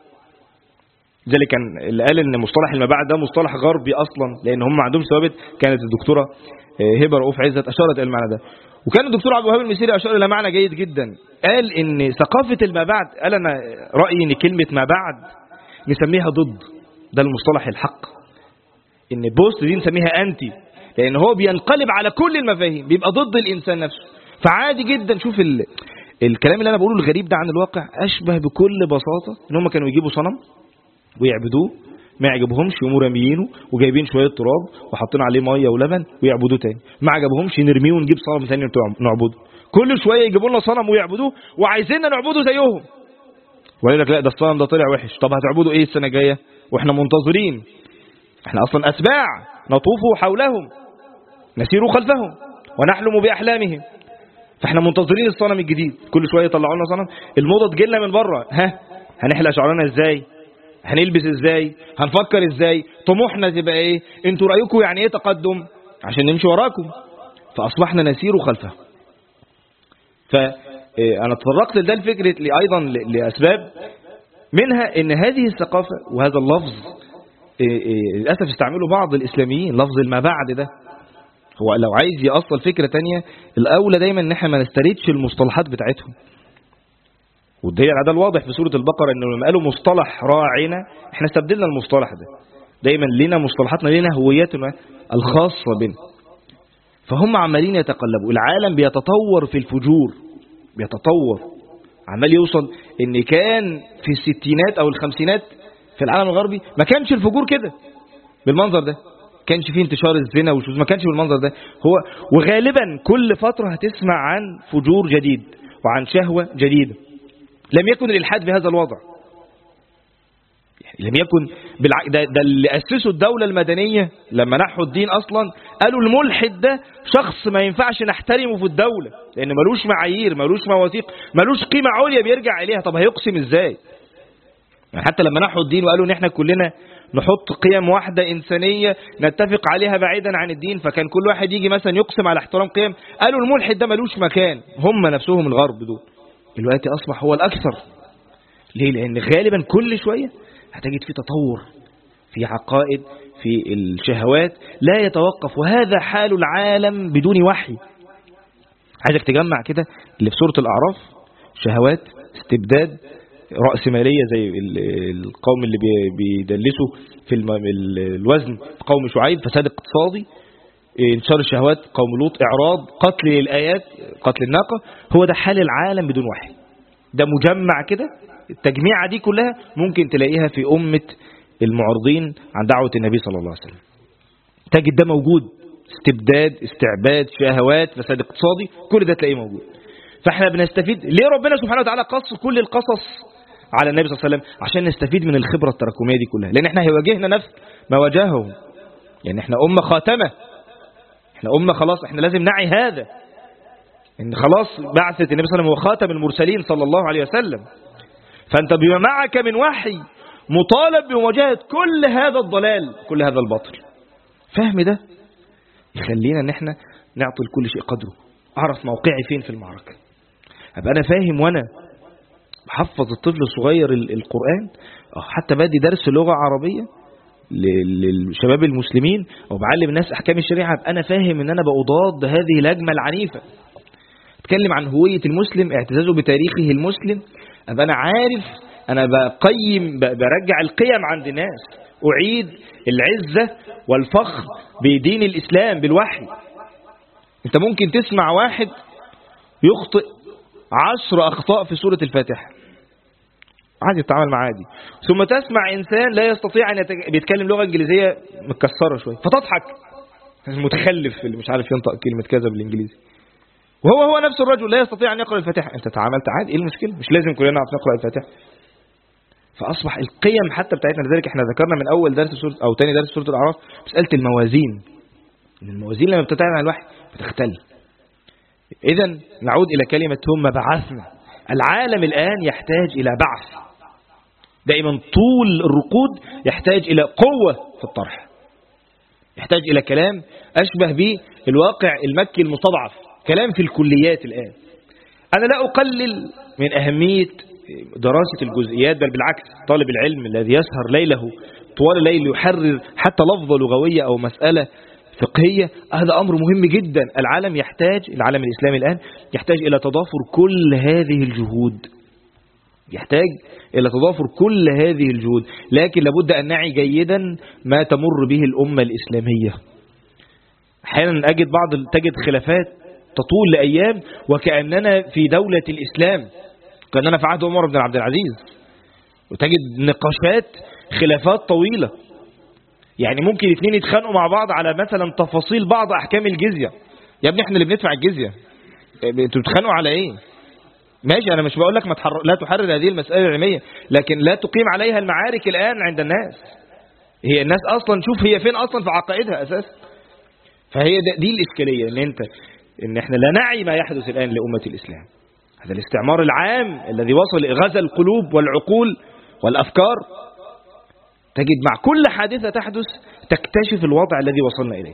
ذلك كان اللي قال ان مصطلح ما بعد ده مصطلح غربي اصلا، لان هم ما عندهمش ثوابت. كانت الدكتوره هبه رؤوف عزت اشارت الى المعنى ده، وكان الدكتور عبد الوهاب المسيري اشار الى معنى جيد جدا. قال ان ثقافه الما بعد، قال انا رايي ان كلمه ما بعد نسميها ضد، ده المصطلح الحق. ان بوست دي نسميها انتي، لأن هو بينقلب على كل المفاهيم، بيبقى ضد الإنسان نفسه. فعادي جدا. شوف الكلام اللي أنا بقوله الغريب ده عن الواقع أشبه بكل بساطة إن هم كانوا يجيبوا صنم ويعبدوه، ما يعجبهمش يقوموا راميينه وجايبين شوية تراب وحاطين عليه مية ولبن ويعبدوه تاني، ما عجبهمش نرميه ونجيب صنم ثاني نعبده. كل شوية يجيبوا لنا صنم ويعبدوه وعايزيننا نعبده زيهم، ويقول لك لا ده الصنم ده طلع وحش. طب هتعبدوا ايه السنة الجاية واحنا منتظرين؟ احنا اصلا أتباع نطوف حولهم نسير خلفهم ونحلم بأحلامهم، فاحنا منتظرين الصنم الجديد. كل شوية يطلعوا لنا صنم. الموضة تجيلنا من بره، هنحلق شعرنا ازاي، هنلبس ازاي، هنفكر ازاي، طموحنا تبقى ايه، انتوا رأيكم يعني ايه تقدم عشان نمشي وراكم. فأصبحنا نسير خلفهم. فأنا تطرقت لده الفكرة أيضا لأسباب، منها ان هذه الثقافة وهذا اللفظ للأسف استعمله بعض الإسلاميين، لفظ ما بعد ده. هو لو عايز يأصل فكرة تانية الأولى دايما ان احنا ما نستردش المصطلحات بتاعتهم. والدليل على ده الواضح في سورة البقرة، انه لما قالوا مصطلح راعنا احنا استبدلنا المصطلح ده. دايما لنا مصطلحاتنا، لنا هوياتنا الخاصة بنا. فهم عمالين يتقلبوا. العالم بيتطور في الفجور، بيتطور عمال يوصل ان كان في الستينات او الخمسينات في العالم الغربي ما كانش الفجور كده بالمنظر ده، كانش فيه انتشار الزنا والشذوذ، ما كانش بالمنظر ده. هو وغالبا كل فترة هتسمع عن فجور جديد وعن شهوة جديدة. لم يكن الإلحاد بهذا الوضع، يعني لم يكن ده اللي أسسوا الدولة المدنية لما نحوا الدين أصلا قالوا الملحد ده شخص ما ينفعش نحترمه في الدولة، لأن ملوش معايير، ملوش مواثيق، ملوش قيمة عليا بيرجع إليها. طب هيقسم إزاي؟ يعني حتى لما نحوا الدين وقالوا ان احنا كلنا نحط قيم واحدة إنسانية نتفق عليها بعيدا عن الدين، فكان كل واحد يجي مثلا يقسم على احترام قيم، قالوا الملحد ده ملوش مكان. هم نفسهم الغرب دول دلوقتي أصبح هو الأكثر. ليه؟ لأن غالبا كل شوية هتجد في تطور في عقائد، في الشهوات لا يتوقف، وهذا حال العالم بدون وحي. عايزك تجمع كده اللي في سورة الأعراف: شهوات، استبداد، رأسمالية زي القوم اللي بيدلسوا في الوزن قوم شعيب، فساد اقتصادي، انتشار الشهوات قوم لوط، إعراض، قتل الآيات، قتل الناقة. هو ده حال العالم بدون وحي. ده مجمع كده، التجميعة دي كلها ممكن تلاقيها في أمة المعرضين عن دعوة النبي صلى الله عليه وسلم. تجد ده موجود، استبداد، استعباد، شهوات، فساد اقتصادي، كل ده تلاقيه موجود. فاحنا بنستفيد. ليه ربنا سبحانه وتعالى قص كل القصص على النبي صلى الله عليه وسلم؟ عشان نستفيد من الخبرة التراكمية دي كلها، لأن احنا هيواجهنا نفس ما واجههم. يعني احنا أمة خاتمة، احنا أمة خلاص، احنا لازم نعي هذا، ان خلاص بعثة النبي صلى الله عليه وسلم هو خاتم المرسلين صلى الله عليه وسلم. فأنت بما معك من وحي مطالب بمواجهة كل هذا الضلال، كل هذا الباطل. فهم ده يخلينا ان احنا نعطي لكل شيء قدره. اعرف موقعي فين في المعركة، ابقى انا فاهم وانا بحفظ الطفل الصغير القرآن، او حتى بدي درس لغة عربية للشباب المسلمين، او بعلم الناس احكام الشريعة، ابقى انا فاهم ان انا بأضاد هذه الهجمة العنيفة. اتكلم عن هوية المسلم، اعتزازه بتاريخه المسلم، ابقى انا عارف، انا بقيم، برجع القيم عند الناس، اعيد العزة والفخر بدين الاسلام بالوحي. انت ممكن تسمع واحد يخطئ 10 اخطاء في سورة الفاتحة، عادي تتعامل معاه عادي، ثم تسمع انسان لا يستطيع ان بيتكلم لغة انجليزية متكسرة شوية فتضحك، المتخلف اللي مش عارف ينطق كلمة كذا بالانجليزي، وهو نفس الرجل لا يستطيع ان يقرأ الفاتحة. انت تعاملت عادي، ايه المشكلة؟ مش لازم كلنا نعرف نقرأ الفاتحة. فاصبح القيم حتى بتاعتنا. لذلك احنا ذكرنا من اول درس سورة او تاني درس سورة الاعراف مسألة الموازين، ان الموازين لما بتتعامل مع الوحي بتختل. اذا نعود الى كلمة ثم بعثنا. العالم الان يحتاج الى بعث، دائما طول الركود يحتاج الى قوة في الطرح، يحتاج الى كلام اشبه به الواقع المكي المستضعف، كلام في الكليات. الان انا لا اقلل من اهمية دراسة الجزئيات، بل بالعكس، طالب العلم الذي يسهر ليله طوال الليل يحرر حتى لفظة لغوية أو مسألة فقهية، هذا أمر مهم جدا. العالم الإسلامي الآن يحتاج إلى تضافر كل هذه الجهود، يحتاج إلى تضافر كل هذه الجهود. لكن لابد أن نعي جيدا ما تمر به الأمة الإسلامية. أحيانا تجد خلافات تطول لأيام وكأننا في دولة الإسلام، كأننا في عهد عمر بن عبد العزيز، وتجد نقاشات خلافات طويلة. يعني ممكن اثنين يتخانقوا مع بعض على مثلا تفاصيل بعض أحكام الجزية. يا ابني احنا اللي بندفع الجزية، انتوا بتتخانقوا على ايه؟ ماشي، انا مش بقول لك لا تحرر هذه المسألة العلمية، لكن لا تقيم عليها المعارك الآن عند الناس. هي الناس اصلا شوف هي فين اصلا في عقائدها اساسا. فهي دي الإشكالية، ان احنا لا نعي ما يحدث الآن لأمة الإسلام. هذا الاستعمار العام الذي وصل غزا القلوب والعقول والأفكار، تجد مع كل حادثة تحدث تكتشف الوضع الذي وصلنا إليه.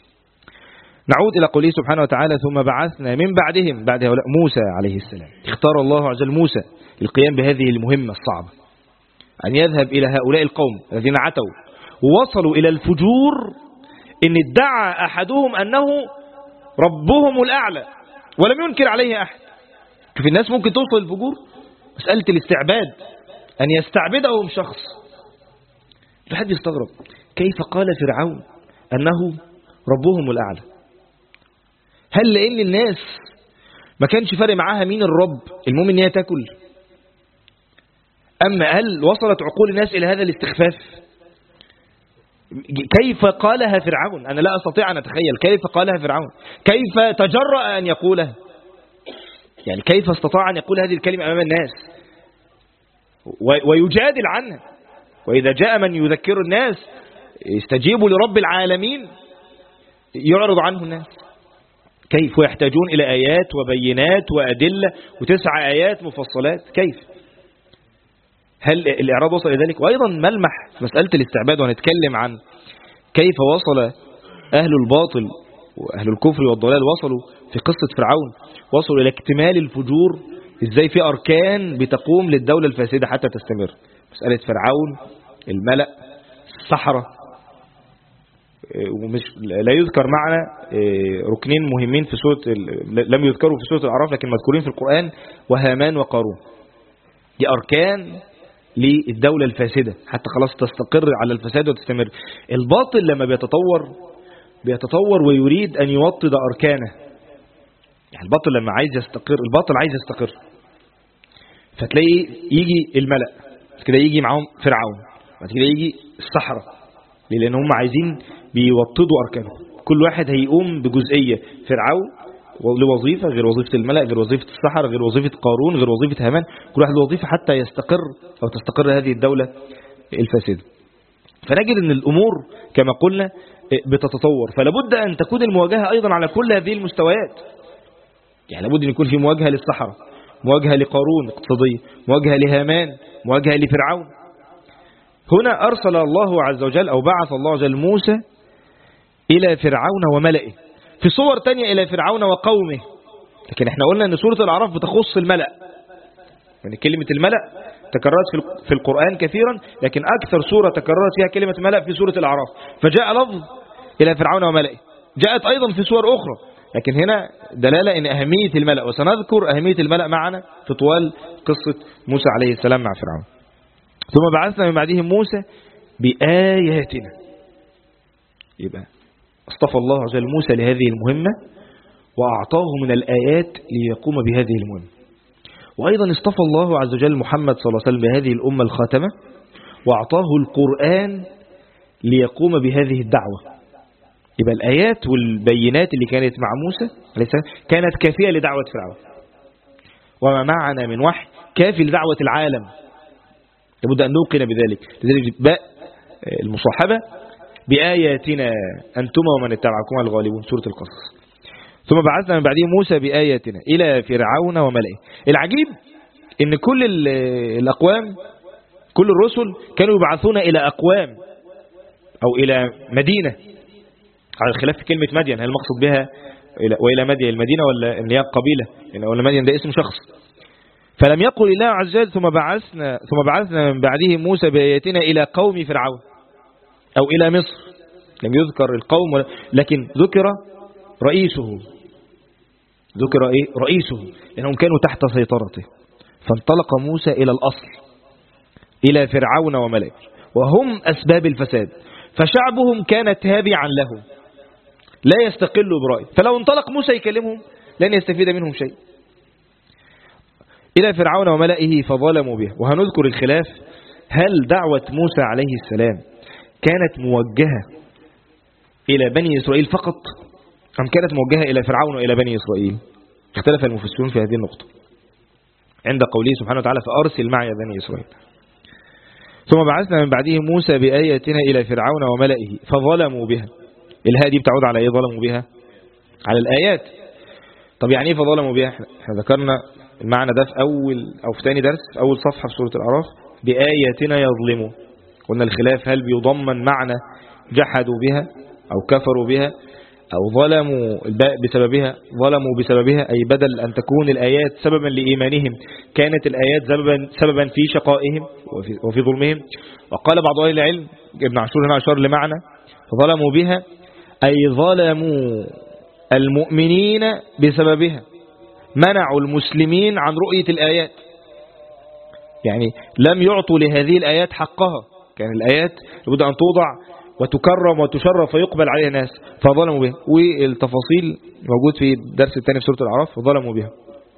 نعود إلى قوله سبحانه وتعالى ثم بعثنا من بعدهم، بعد هؤلاء موسى عليه السلام. اختار الله عز وجل موسى للقيام بهذه المهمة الصعبة، أن يذهب إلى هؤلاء القوم الذين عتوا ووصلوا إلى الفجور، إن ادعى أحدهم أنه ربهم الأعلى ولم ينكر عليه أحد. في الناس ممكن توصل الفجور، مسألة الاستعباد، أن يستعبدهم شخص. الواحد يستغرب كيف قال فرعون أنه ربهم الأعلى؟ هل لأن الناس ما كانش فارق معاها مين الرب، المهم ان هي تاكل؟ أما هل وصلت عقول الناس إلى هذا الاستخفاف؟ كيف قالها فرعون؟ أنا لا أستطيع أن أتخيل كيف قالها فرعون، كيف تجرأ أن يقولها، يعني كيف استطاع أن يقول هذه الكلمة أمام الناس ويجادل عنها؟ وإذا جاء من يذكر الناس استجيبوا لرب العالمين يعرض عنه الناس. كيف يحتاجون إلى آيات وبينات وأدلة و9 آيات مفصلات؟ كيف؟ هل الإعراض وصل إلى ذلك؟ وأيضا ملمح في مسألة الاستعباد، ونتكلم عن كيف وصل أهل الباطل وأهل الكفر والضلال، وصلوا في قصة فرعون، وصلوا إلى اكتمال الفجور. إزاي في أركان بتقوم للدولة الفاسدة حتى تستمر. مسألة فرعون، الملأ، السحرة، ومش لا يذكر معنا ركنين مهمين في سورة، لم يذكروا في سورة الأعراف لكن مذكورين في القرآن، وهامان وقارون. دي أركان للدولة الفاسدة حتى خلاص تستقر على الفساد وتستمر. الباطل لما بيتطور ويريد أن يوطد أركانه. يعني الباطل لما عايز يستقر، الباطل عايز يستقر، فتلاقي يجي الملأ كده، يجي معهم فرعون، بعد كده يجي السحرة، لأن هم عايزين بيوطدوا أركانه. كل واحد هيقوم بجزئية. فرعون لوظيفة غير وظيفة الملأ، غير وظيفة السحرة، غير وظيفة قارون، غير وظيفة هامان. كل واحد وظيفة حتى يستقر أو تستقر هذه الدولة الفاسدة. فنجد أن الأمور كما قلنا بتتطور، فلابد أن تكون المواجهة أيضا على كل هذه المستويات. يعني لابد أن يكون في مواجهة للسحرة، مواجهة لقارون اقتصادية، مواجهة لهامان، مواجهة لفرعون. هنا أرسل الله عز وجل أو بعث الله عز وجل موسى إلى فرعون وملئه، في صور تانية إلى فرعون وقومه. لكن احنا قلنا أن سورة الأعراف بتخص الملأ، يعني كلمة الملأ تكررت في القرآن كثيرا، لكن أكثر سورة تكررت فيها كلمة ملأ في سورة الأعراف، فجاء لفظ إلى فرعون وملئه. جاءت أيضا في سور أخرى، لكن هنا دلالة إن أهمية الملأ، وسنذكر أهمية الملأ معنا في طوال قصة موسى عليه السلام مع فرعون. ثم بعثنا من بعدهم موسى بآياتنا. يبقى اصطفى الله عز وجل موسى لهذه المهمة وأعطاه من الآيات ليقوم بهذه المهمة. وأيضا اصطفى الله عز وجل محمد صلى الله عليه وسلم بهذه الأمة الخاتمة وأعطاه القرآن ليقوم بهذه الدعوة. يبقى الآيات والبينات اللي كانت مع موسى كانت كافية لدعوة فرعون، وما معنا من وحي كافي لدعوة العالم. لابد أن نوقن بذلك. لذلك باء المصاحبة بآياتنا أنتم ومن اتبعكم الغالبون، سورة القصص. ثم بعثنا من بعده موسى بآياتنا إلى فرعون وملئه. العجيب إن كل الأقوام، كل الرسل كانوا يبعثون إلى أقوام أو إلى مدينة، على الخلاف في كلمة مدين، هل المقصد بها وإلى مدين المدينة ولا إن هي قبيلة، ولا مدين ده اسم شخص. فلم يقل الله عز وجل ثم بعثنا من بعده موسى بآياتنا إلى قوم فرعون أو إلى مصر. لم يذكر القوم، لكن ذكر رئيسه. ذكر رئيسه، لأنهم كانوا تحت سيطرته. فانطلق موسى إلى الأصل، إلى فرعون وملئه، وهم أسباب الفساد، فشعبهم كان تابعا له لا يستقل برأيه. فلو انطلق موسى يكلمهم لن يستفيد منهم شيء. إلى فرعون وملئه فظلموا به. وهنذكر الخلاف، هل دعوة موسى عليه السلام كانت موجهة إلى بني إسرائيل فقط أم كانت موجهة إلى فرعون وإلى بني إسرائيل؟ اختلف المفسرون في هذه النقطة عند قوله سبحانه وتعالى فأرسل معي بني إسرائيل. ثم بعثنا من بعده موسى بآياتنا إلى فرعون وملئه فظلموا بها. الهادي بتعود على إيه ظلموا بها؟ على الآيات. طب يعني إيه فظلموا بها؟ احنا ذكرنا المعنى ده في أول أو في ثاني درس في أول صفحة في سورة الأعراف. بآياتنا يظلموا. قلنا الخلاف هل بيضمن معنى جحدوا بها أو كفروا بها أو ظلموا الباء بسببها، ظلموا بسببها، أي بدل أن تكون الآيات سببا لإيمانهم كانت الآيات سببا في شقائهم وفي ظلمهم. وقال بعض أهل العلم، ابن عاشور هنا أشار لمعنى ظلموا بها أي ظلموا المؤمنين بسببها، منعوا المسلمين عن رؤية الآيات، يعني لم يعطوا لهذه الآيات حقها. كان الآيات لابد أن توضع وتكرم وتشرف ويقبل عليها الناس، فظلموا بها. والتفاصيل موجود في الدرس الثاني في سورة الأعراف. فظلموا بها.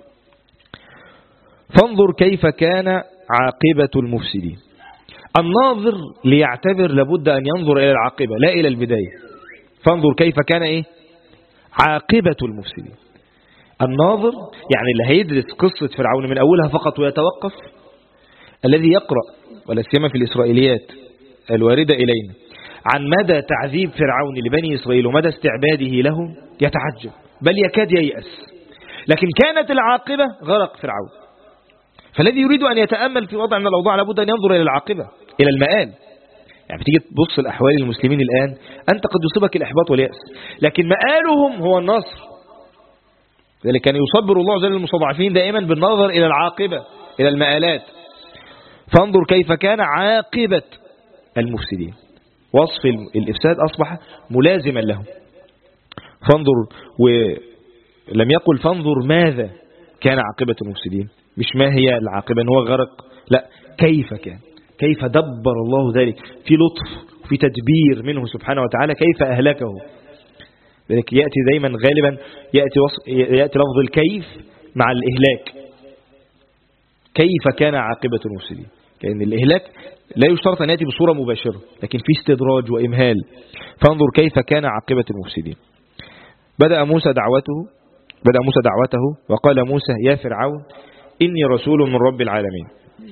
فانظر كيف كان عاقبة المفسدين. الناظر ليعتبر لابد أن ينظر إلى العاقبة لا إلى البداية. فانظر كيف كان عاقبة المفسدين. الناظر يعني اللي هيدرس قصة فرعون من أولها فقط ويتوقف، الذي يقرأ ولا سيما في الإسرائيليات الواردة إلينا عن مدى تعذيب فرعون لبني إسرائيل ومدى استعباده لهم يتعجب بل يكاد ييأس. لكن كانت العاقبة غرق فرعون. فالذي يريد أن يتأمل في وضع من الأوضاع لابد أن ينظر إلى العاقبة، إلى المآل. يعني بتيجي تبص الأحوال المسلمين الآن أنت قد يصيبك الإحباط واليأس، لكن مآلهم هو النصر. ذلك كان يصبر الله جل المستضعفين دائما بالنظر إلى العاقبة، إلى المآلات. فانظر كيف كان عاقبة المفسدين. وصف الإفساد أصبح ملازما له. فانظر، ولم يقل فانظر ماذا، كان عاقبة المفسدين، مش ما هي العاقبة ان هو غرق، لا كيف كان، كيف دبر الله ذلك في لطف في تدبير منه سبحانه وتعالى، كيف أهلكه. ذلك يأتي دايما غالبا يأتي لفظ الكيف مع الإهلاك. كيف كان عاقبة المفسدين، لأن الإهلاك لا يشترط أن يأتي بصورة مباشرة، لكن في استدراج وإمهال. فانظر كيف كان عاقبة المفسدين. بدأ موسى دعوته وقال موسى يا فرعون إني رسول من رب العالمين.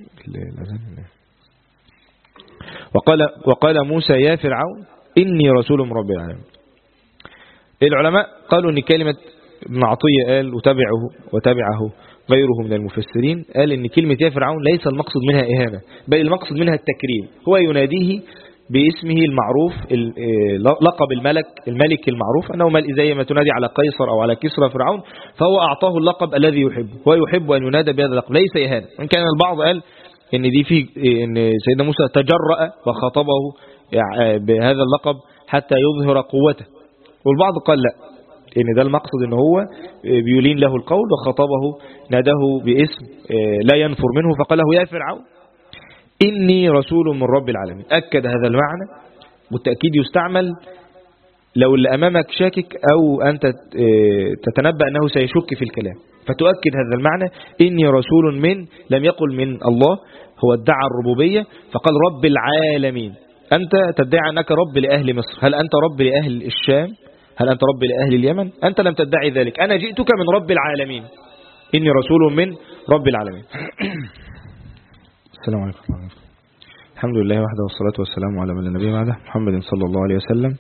وقال موسى يا فرعون إني رسول من رب العالمين. العلماء قالوا أن كلمة ابن عطية قال وتبعه غيره من المفسرين، قال أن كلمة يا فرعون ليس المقصد منها إهانة، بل المقصد منها التكريم. هو يناديه باسمه المعروف، لقب الملك المعروف، أنه زي ما تنادي على قيصر أو على كسرى فرعون، فهو أعطاه اللقب الذي يحبه، هو يحب أن ينادى بهذا اللقب، ليس إهانة. وإن كان البعض قال إن إن سيدنا موسى تجرأ وخاطبه بهذا اللقب حتى يظهر قوته، والبعض قال لا، إن ده المقصد إن هو بيلين له القول وخاطبه، ناداه باسم لا ينفر منه، فقال له يا فرعون إني رسول من رب العالمين. أكد هذا المعنى، والتأكيد يستعمل لو اللي أمامك شاكك أو أنت تتنبأ أنه سيشك في الكلام، فتؤكد هذا المعنى. إني رسول من، لم يقل من الله، هو ادعى الربوبية فقال رب العالمين. أنت تدعي أنك رب لأهل مصر، هل أنت رب لأهل الشام؟ هل أنت رب لأهل اليمن؟ أنت لم تدعي ذلك، أنا جئتك من رب العالمين، إني رسول من رب العالمين. السلام عليكم ورحمة الله. الحمد لله وحده والصلاة والسلام على من لا نبي بعده، محمد صلى الله عليه وسلم.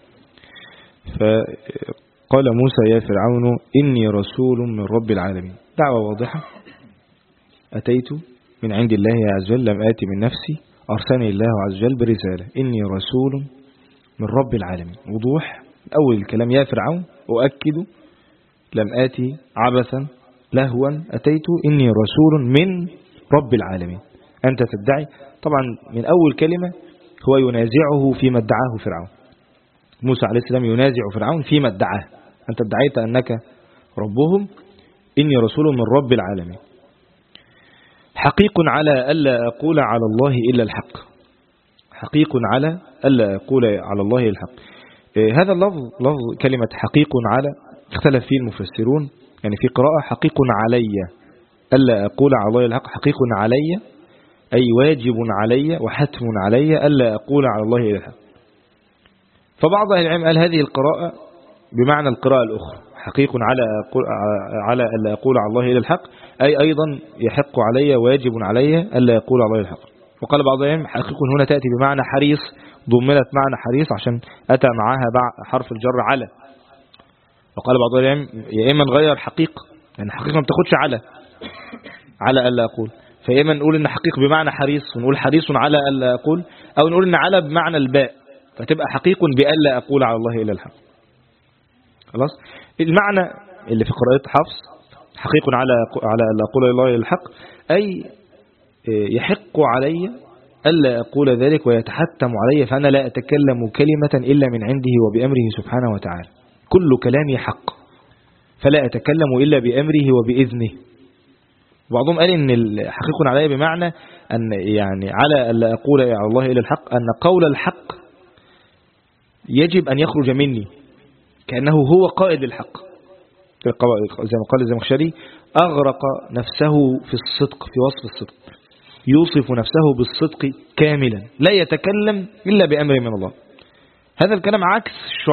فقال موسى يا فرعون إني رسول من رب العالمين، دعوة واضحة، أتيت من عند الله عز وجل، لم آتي من نفسي، أرسلني الله عز وجل برسالة، إني رسول من رب العالمين. وضوح أول الكلام يا فرعون، أؤكد لم آتي عبثا لهوا، أتيت إني رسول من رب العالمين. أنت تدعي، طبعا من أول كلمة هو ينازعه فيما ادعاه فرعون. موسى عليه السلام ينازع فرعون فيما ادعاه، أنت ادعيت أنك ربهم، إني رسول من رب العالمين. حقيق على ألا أقول على الله إلا الحق، حقيق على ألا أقول على الله إلا الحق. هذا لفظ كلمة حقيق على اختلف فيه المفسرون، يعني في قراءة حقيق علي ألا أقول على الله إلا الحق، حقيق علي أي واجب علي وحتم علي ألا أقول على الله إلا الحق. فبعض أهل العلم قال هذه القراءة بمعنى القراءة الأخرى، حقيق على ألا أقول على الله إلا الحق، أي أيضا يحق علي واجب علي ألا أقول على الله إلا الحق. وقال بعض العلم حقيق هنا تأتي بمعنى حريص، ضمنت معنى حريص عشان أتى معها حرف الجر على. وقال بعض العلم يا إما نغير حقيق، لأن حقيقة ما بتاخدش على ألا أقول، فيا إما نقول إن حقيق بمعنى حريص ونقول حريص على ألا أقول، أو نقول إن على بمعنى الباء فتبقى حقيق بألا أقول على الله إلا الحق. خلاص. المعنى اللي في قراءة حفص حقيق على ألا أقول على الله إلا الحق، أي يحق علي ألا أقول ذلك ويتحتم علي، فأنا لا أتكلم كلمة إلا من عنده وبأمره سبحانه وتعالى، كل كلامي حق، فلا أتكلم إلا بأمره وبإذنه. بعضهم قال إن حقيق علي بمعنى أن يعني على ألا أقول على الله إلا الحق، أن قول الحق يجب أن يخرج مني، كأنه هو قائد للحق، زي ما قال الزمخشري أغرق نفسه في الصدق، في وصف الصدق، يوصف نفسه بالصدق كاملا، لا يتكلم إلا بأمر من الله. هذا الكلام عكس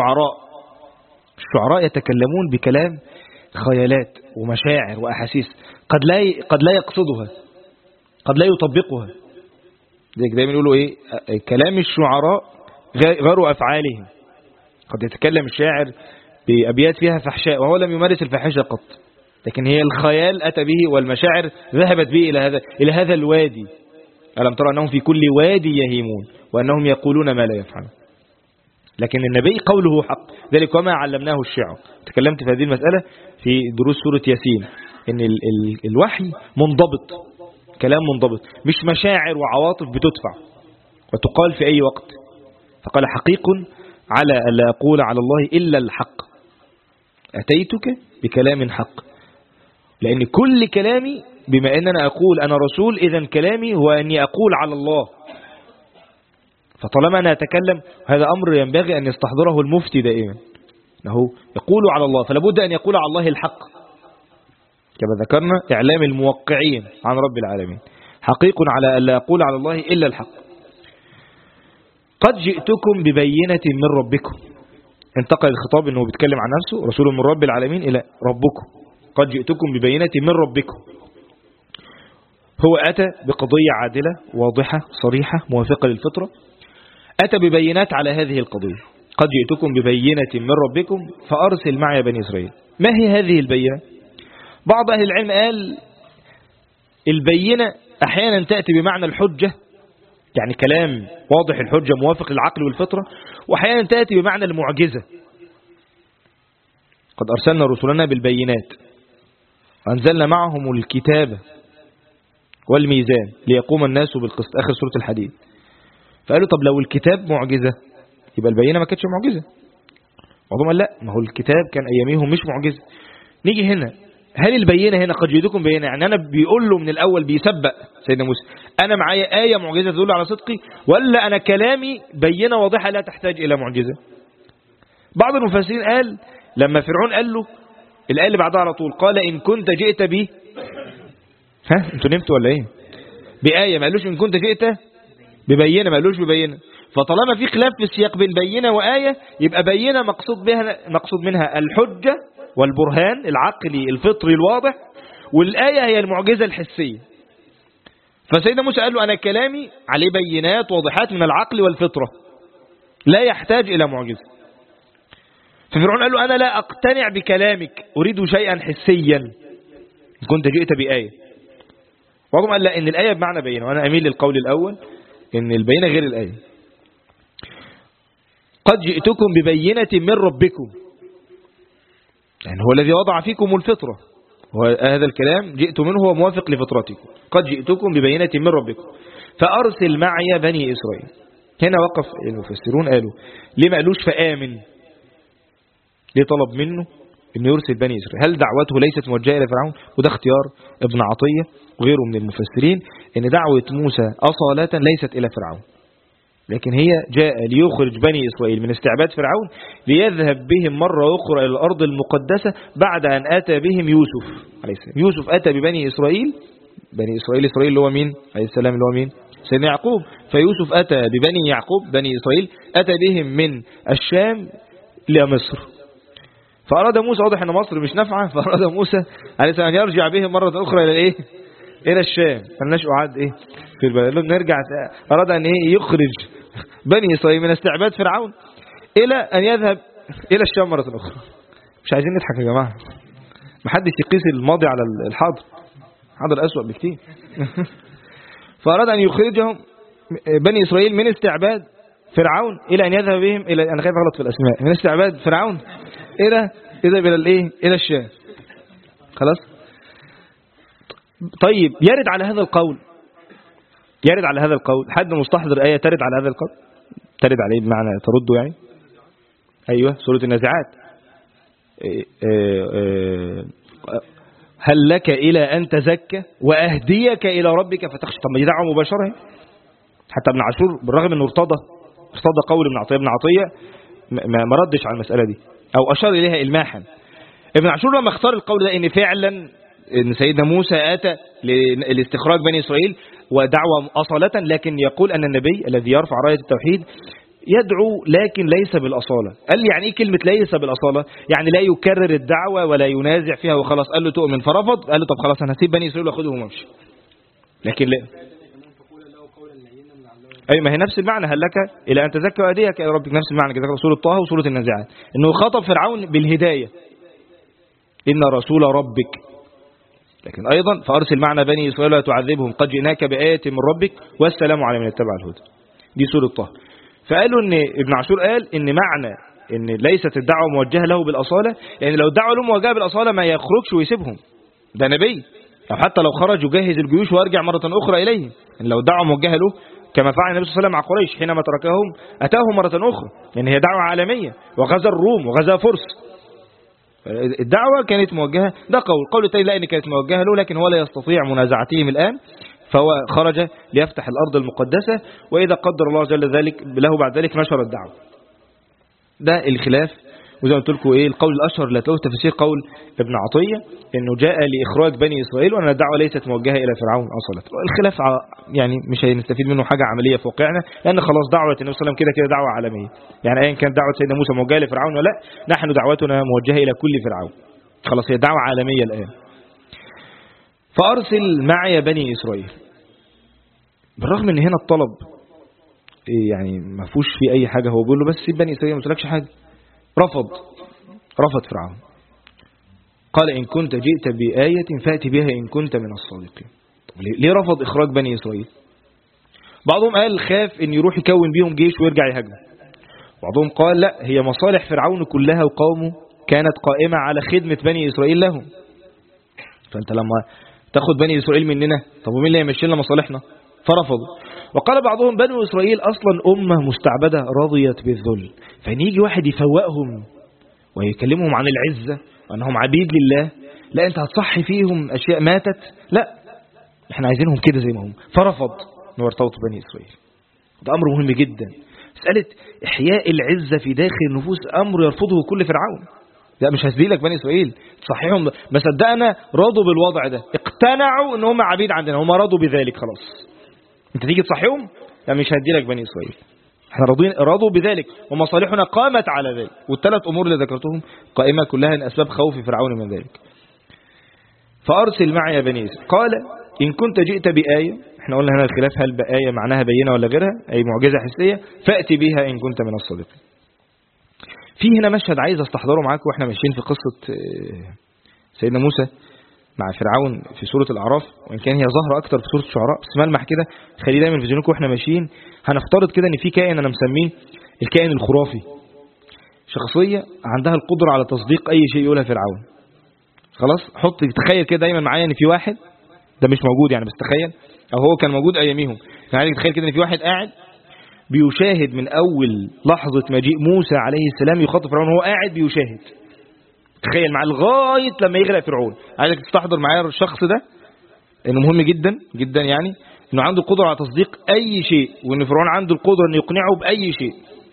الشعراء يتكلمون بكلام خيالات ومشاعر وأحاسيس قد لا يقصدها، قد لا يطبقها. دايما يقولوا إيه، كلام الشعراء غير أفعالهم. قد يتكلم الشاعر بأبيات فيها فحشاء وهو لم يمارس الفحشة قط، لكن هي الخيال أتى به والمشاعر ذهبت به إلى هذا الوادي. ألم ترى أنهم في كل وادي يهيمون وأنهم يقولون ما لا يفعلون. لكن النبي قوله حق، ذلك وما علمناه الشعر. تكلمت في هذه المسألة في دروس سورة ياسين، إن الوحي منضبط، كلام منضبط، مش مشاعر وعواطف بتدفع وتقال في أي وقت. فقال حقيق على ألا أقول على الله إلا الحق، أتيتك بكلام حق. لأن كل كلامي بما أن أنا أقول أنا رسول، إذن كلامي هو أني أقول على الله. فطالما أنا أتكلم، هذا أمر ينبغي أن يستحضره المفتي دائما، أنه يقول على الله، فلابد أن يقول على الله الحق كما ذكرنا. إعلام الموقعين عن رب العالمين حقيق على ألا يقول على الله إلا الحق. قد جئتكم ببينة من ربكم، انتقل الخطاب أنه بيتكلم عن نفسه رسول من رب العالمين إلى ربكم. قد جئتكم ببينة من ربكم، هو أتى بقضية عادلة واضحة صريحة موافقة للفطرة، أتى ببينات على هذه القضية. قد جئتكم ببينة من ربكم فأرسل معي بني إسرائيل. ما هي هذه البينة؟ بعض أهل العلم قال البينة أحيانا تأتي بمعنى الحجة، يعني كلام واضح الحجة موافق للعقل والفطرة، وأحيانا تأتي بمعنى المعجزة. قد أرسلنا رسلنا بالبينات وأنزلنا معهم الكتاب والميزان ليقوم الناس بالقسط، آخر سورة الحديد. فقالوا طب لو الكتاب معجزة يبقى البينة ما كانتش معجزة. بعضهم قال لا، ما هو الكتاب كان أياميهم مش معجزة. نيجي هنا، هل البينة هنا قد جئتكم بينة يعني أنا بيقول له من الأول بيسبق سيدنا موسى أنا معايا آية معجزة تدل على صدقي، ولا أنا كلامي بينة واضحة لا تحتاج إلى معجزة؟ بعض المفسرين قال لما فرعون قال له الآية اللي بعدها على طول، قال إن كنت جئت بي، ها انتوا نمتوا ولا ايه؟ بآية، ما قالوش إن كنت جئت ببينة، ما قالوش ببينة. فطالما في خلاف في السياق بين بينة وآية، يبقى بينة مقصود منها الحجة والبرهان العقلي الفطري الواضح، والآية هي المعجزة الحسية. فسيدنا موسى قال له أنا كلامي عليه بينات واضحات من العقل والفطرة لا يحتاج إلى معجزة. ففرعون قال له أنا لا أقتنع بكلامك، أريد شيئا حسيا، إن كنت جئت بآية. وعظم قال لا، إن الآية بمعنى بينة، وأنا أميل للقول الأول إن البينة غير الآية. قد جئتكم ببينة من ربكم، يعني هو الذي وضع فيكم الفطرة، وهذا الكلام جئت منه هو موافق لفطرتكم. قد جئتكم ببينة من ربكم فأرسل معي بني إسرائيل. هنا وقف المفسرون قالوا ليه ما قالوش فآمن؟ ليه طلب منه أن يرسل بني إسرائيل؟ هل دعوته ليست موجهة إلى فرعون؟ وده اختيار ابن عطية وغيره من المفسرين، أن دعوة موسى أصالة ليست إلى فرعون، لكن هي جاء ليخرج بني إسرائيل من استعباد فرعون، ليذهب بهم مرة أخرى إلى الأرض المقدسة بعد أن أتى بهم يوسف عليه السلام. يوسف أتى ببني إسرائيل، بني إسرائيل اللي هو مين عليه السلام؟ اللي هو مين؟ سيدنا يعقوب. فيوسف أتى ببني يعقوب بني إسرائيل، أتى بهم من الشام لمصر. فأراد موسى، واضح أن مصر مش نافعة، فأراد موسى عليه السلام أن يرجع بهم مرة أخرى إلى إيه؟ إلى الشام. فلناش أعاد إيه في البلد، نرجع. أراد أن إيه؟ يخرج بني إسرائيل من استعباد فرعون إلى أن يذهب إلى الشام مرة أخرى. مش عايزين نضحك يا جماعة، محدش يقيس الماضي على الحاضر، حاضر أسوأ بكتير. فأراد أن يخرجهم بني إسرائيل من استعباد فرعون إلى أن يذهب بهم إلى، أنا خايف أغلط في الأسماء، من استعباد فرعون إلى إلى الإيه؟ إلى الشام. خلاص. طيب يرد على هذا القول، يرد على هذا القول حد مستحضر آية ترد على هذا القول؟ ترد عليه بمعنى ترده يعني؟ أيوة، سورة النازعات. هل لك إلى أن تزكى وأهديك إلى ربك فتخشى. طب ما دي دعوة مباشرة. حتى ابن عاشور بالرغم أنه ارتضى قول ابن عطية ما ردش على المسألة دي أو أشار إليها إلماحا. ابن عاشور لما اختار القول ده إن فعلا إن سيدنا موسى أتى لاستخراج بني إسرائيل ودعوة أصالة، لكن يقول أن النبي الذي يرفع راية التوحيد يدعو لكن ليس بالأصالة. قال لي يعني إيه كلمة ليس بالأصالة؟ يعني لا يكرر الدعوة ولا ينازع فيها وخلاص. قال له تؤمن فرفض، قال له طب خلاص أنا هسيب بني إسرائيل وأخذهم وامشي. لكن لا، أي ما هي نفس المعنى، هل لك إلى أن تزكى وأهديك إلى ربك، نفس المعنى كده سورة طه وسورة النازعات، إنه خاطب فرعون بالهداية إن رسول ربك. لكن أيضا فأرسل معنا بني إسرائيل ولا تعذبهم قد جئناك بآية من ربك والسلام على من اتبع الهدى. دي سورة طه. فقالوا إن ابن عاشور قال إن معنى إن ليست الدعوة موجهة له بالأصالة، يعني لو الدعوة له موجهة بالأصالة ما يخرجش ويسيبهم، ده نبي، أو حتى لو خرج يجهز الجيوش ويرجع مرة أخرى إليهم. يعني لو الدعوة موجهة له كما فعل النبي صلى الله عليه وسلم مع قريش حينما تركهم أتاهم مرة أخرى، يعني هي دعوة عالمية، وغزا الروم وغزا فرس. الدعوة كانت موجهة، ده قول التاني لا، إن كانت موجهة له لكن هو لا يستطيع منازعتهم الآن، فهو خرج ليفتح الأرض المقدسة، وإذا قدر الله جل ذلك له بعد ذلك نشر الدعوة. ده الخلاف. وزي ما قلت لكم القول الأشهر لا تلوث تفسير قول ابن عطية إنه جاء لإخراج بني إسرائيل، وأن الدعوة ليست موجهة إلى فرعون أصلا. الخلاف يعني مش هنستفيد منه حاجة عملية في واقعنا، لأن خلاص دعوة النبي صلى الله عليه وسلم كده كده دعوة عالمية. يعني أيا كان دعوة سيدنا موسى موجهة لفرعون ولا لا، نحن دعوتنا موجهة إلى كل فرعون، خلاص هي دعوة عالمية الآن. فأرسل معي بني إسرائيل. بالرغم ان هنا الطلب يعني ما فيهوش في اي حاجة، هو بيقول له بس سيب بني إسرائيل ما قلتلكش حاجة. رفض فرعون. قال إن كنت جئت بآية فأتي بها إن كنت من الصادقين. ليه رفض إخراج بني إسرائيل؟ بعضهم قال خاف إن يروح يكون بيهم جيش ويرجع يهاجم. بعضهم قال لا، هي مصالح فرعون كلها وقومه كانت قائمة على خدمة بني إسرائيل لهم، فأنت لما تاخد بني إسرائيل مننا، طب ومين اللي يمشي لنا مصالحنا؟ فرفضوا. وقال بعضهم بني إسرائيل أصلا أمة مستعبدة رضيت بالذل، فإن يجي واحد يفوقهم ويكلمهم عن العزة وأنهم عبيد لله، لا أنت هتصحي فيهم أشياء ماتت، لا احنا عايزينهم كده زي ما هم. فرفض أنه يرتبطوا بني إسرائيل. ده أمر مهم جدا. مسألة إحياء العزة في داخل النفوس أمر يرفضه كل فرعون. لا مش هسدي لك بني إسرائيل تصحيهم، ما صدقنا رضوا بالوضع ده، اقتنعوا ان هم عبيد عندنا، هم رضوا بذلك خلاص. انت تيجي تصحيهم؟ لا مش هدي لك بني إسرائيل، احنا رضوا بذلك ومصالحنا قامت على ذلك. والثلاث أمور اللي ذكرتهم قائمة كلها من أسباب خوف فرعون من ذلك. فأرسل معي بني إسرائيل. قال إن كنت جئت بآية، احنا قلنا هنا الخلاف هل بآية معناها بينة ولا غيرها، أي معجزة حسية، فأتي بها إن كنت من الصادقين. في هنا مشهد عايز استحضره معاكم واحنا ماشيين في قصة سيدنا موسى مع فرعون في سورة الأعراف، وإن كان هي ظاهرة أكتر في سورة الشعراء، بس ملمح كده خلي دايما في ذهنكم واحنا ماشيين. هنفترض كده إن في كائن أنا مسميه الكائن الخرافي، شخصية عندها القدرة على تصديق أي شيء يقولها فرعون. خلاص تخيل كده دايما معايا إن في واحد، ده مش موجود يعني بس تخيل، أو هو كان موجود أياميهم، يعني تخيل كده إن في واحد قاعد بيشاهد من أول لحظة مجيء موسى عليه السلام يخاطب فرعون، هو قاعد بيشاهد. تخيل معاه لغاية لما يغرق فرعون. عايزك تستحضر معايا الشخص ده انه مهم جدا جدا، يعني انه عنده القدرة على تصديق اي شيء، وان فرعون عنده القدرة انه يقنعه باي شيء.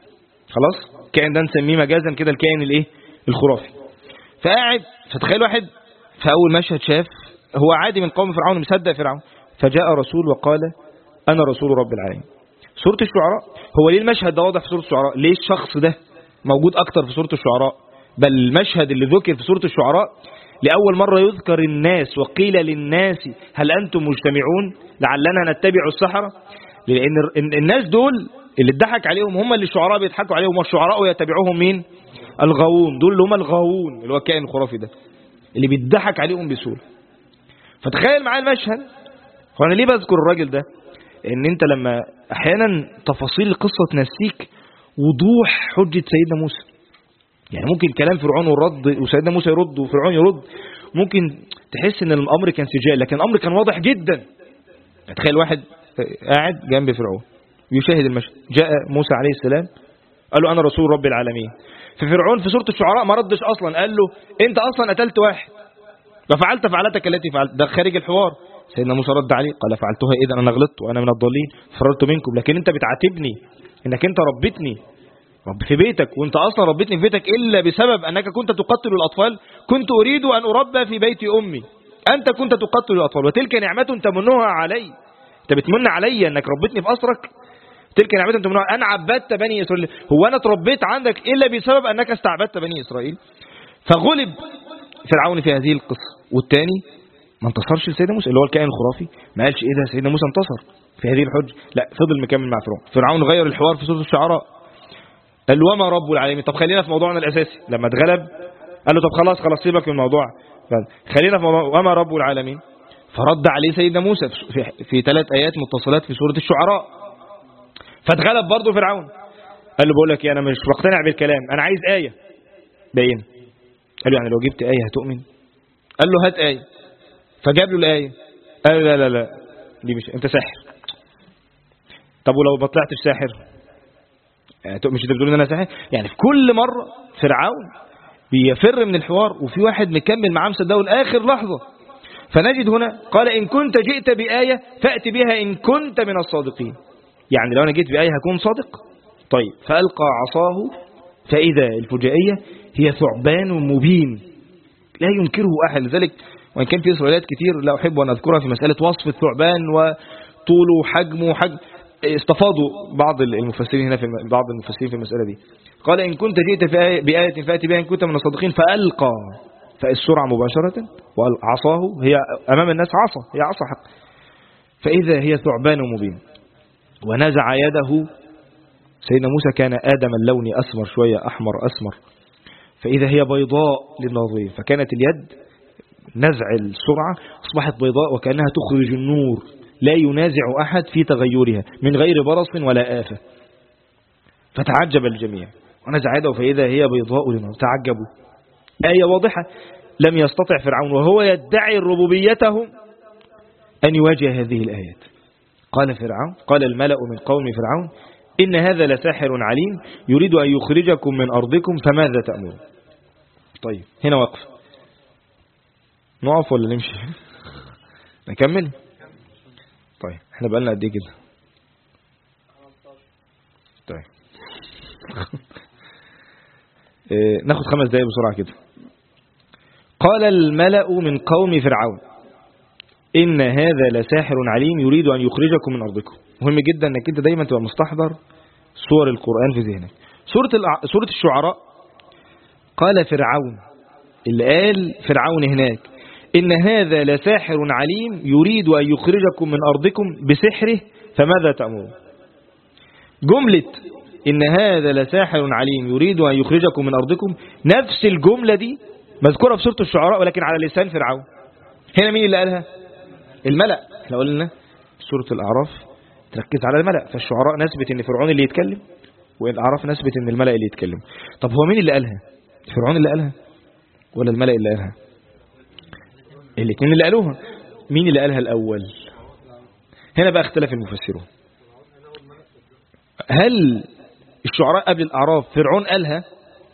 خلاص الكائن ده نسميه مجازا كده الكائن الخرافي. فقاعد، فتخيل واحد في اول مشهد شاف هو عادي من قوم فرعون مصدق فرعون، فجاء رسول وقال انا رسول رب العالمين. سورة الشعراء، هو ليه المشهد ده واضح في سورة الشعراء؟ ليه الشخص ده موجود اكتر في سورة الشعراء؟ بل المشهد اللي ذكر في سورة الشعراء لأول مرة يذكر الناس، وقيل للناس هل أنتم مجتمعون لعلنا نتبع السحرة. لأن الناس دول اللي اتضحك عليهم هم اللي الشعراء بيضحكوا عليهم، والشعراء يتبعوهم مين؟ الغاوون. دول اللي هم الغاوون، اللي هو الكائن الخرافي ده اللي بيضحك عليهم بسهولة. فتخيل معايا المشهد. وانا ليه بذكر الراجل ده؟ ان انت لما احيانا تفاصيل القصة تنسيك وضوح حجة سيدنا موسى. يعني ممكن كلام فرعون والرد وسيدنا موسى يرد وفرعون يرد، ممكن تحس ان الامر كان سجال، لكن الامر كان واضح جدا. تخيل واحد قاعد جنب فرعون يشاهد المشهد، جاء موسى عليه السلام قال له انا رسول رب العالمين. ففرعون في سورة الشعراء ما ردش اصلا، قال له انت اصلا قتلت واحد وفعلت فعلتك التي فعلت، ده خارج الحوار. سيدنا موسى رد عليه قال فعلتها اذا انا غلطت وانا من الضالين فررت منكم، لكن انت بتعاتبني انك انت ربيتني في بيتك، وانت اصلا ربيتني في بيتك الا بسبب انك كنت تقتل الاطفال. كنت اريد ان اربى في بيت امي، انت كنت تقتل الاطفال وتلك نعمه تمنها علي. انت بتمن علي انك ربيتني في اسرك، تلك نعمه تمنها. انا عبدت بني اسرائيل، هو انا اتربيت عندك الا بسبب انك استعبدت بني اسرائيل. فغلب فرعون في هذه القصه. والثاني ما انتصرش لسيدنا موسى اللي هو الكائن الخرافي، ما قالش ايه ده سيدنا موسى انتصر في هذه الحجه، لا فضل مكمل مع فرعون غير الحوار في سوره الشعراء، قال له وما رب العالمين. طب خلينا في موضوعنا الاساسي. لما اتغلب قال له طب خلاص سيبك من الموضوع، خلينا في وما رب العالمين. فرد عليه سيدنا موسى في 3 آيات متصلات في سورة الشعراء. فاتغلب برضه فرعون، قال له بقول لك انا مش مقتنع بالكلام، انا عايز آية باينه. قال له يعني لو جبت آية هتؤمن؟ قال له هات آية. فجاب له الآية، قال له لا دي مش انت ساحر. طب ولو ما طلعتش ساحر؟ مش انت بتقول ان انا ساحر؟ يعني في كل مرة فرعون بيفر من الحوار، وفي واحد مكمل معاه مصدقه لآخر لحظة. فنجد هنا قال إن كنت جئت بآية فأت بها إن كنت من الصادقين، يعني لو أنا جيت بآية هكون صادق. طيب فألقى عصاه فإذا الفجائية هي ثعبان مبين لا ينكره أحد. لذلك وإن كان في إسرائيلات كتير لا أحب أن أذكرها في مسألة وصف الثعبان وطوله وحجمه وحجم، استفاضوا بعض المفسرين هنا بعض المفسرين في المسألة دي. قال إن كنت جئت بآية فأت بها إن كنت من الصادقين، فألقى فالسرعة مباشرة، وعصاه هي أمام الناس عصا، هي عصا حق، فإذا هي ثعبان مبين. ونزع يده، سيدنا موسى كان آدم اللون أسمر شوية، أحمر أسمر، فإذا هي بيضاء للناظرين، فكانت اليد نزع السرعة أصبحت بيضاء وكأنها تخرج النور لا ينازع أحد في تغيرها من غير برص ولا آفة. فتعجب الجميع. ونزع يده فإذا هي بيضاء للناظرين، تعجبوا. آية واضحة. لم يستطع فرعون وهو يدعي ربوبيته أن يواجه هذه الآيات. قال فرعون، قال الملأ من قوم فرعون إن هذا لساحر عليم يريد أن يخرجكم من أرضكم فماذا تأمرون. طيب هنا وقف، نقف ولا نمشي؟ نكمل. طيب احنا بقالنا قد ايه كده؟ طيب ناخد 5 دقايق بسرعة كده. قال الملأ من قوم فرعون إن هذا لساحر عليم يريد أن يخرجكم من أرضكم. مهم جدا أنك أنت دايما تبقى مستحضر سور القرآن في ذهنك. سورة الشعراء قال فرعون، اللي قال فرعون هناك إن هذا لساحر عليم يريد أن يخرجكم من أرضكم بسحره فماذا تأمرون. جملة إن هذا لساحر عليم يريد أن يخرجكم من أرضكم، نفس الجملة دي مذكورة في سورة الشعراء ولكن على لسان فرعون. هنا مين اللي قالها؟ الملأ. احنا قلنا سورة الأعراف تركز على الملأ، فالشعراء نثبت إن فرعون اللي يتكلم، والأعراف نثبت إن الملأ اللي يتكلم. طب هو مين اللي قالها؟ فرعون اللي قالها ولا الملأ اللي قالها؟ الاثنين اللي قالوها. مين اللي قالها الأول؟ هنا بقى اختلف المفسرون. هل الشعراء قبل الأعراف فرعون قالها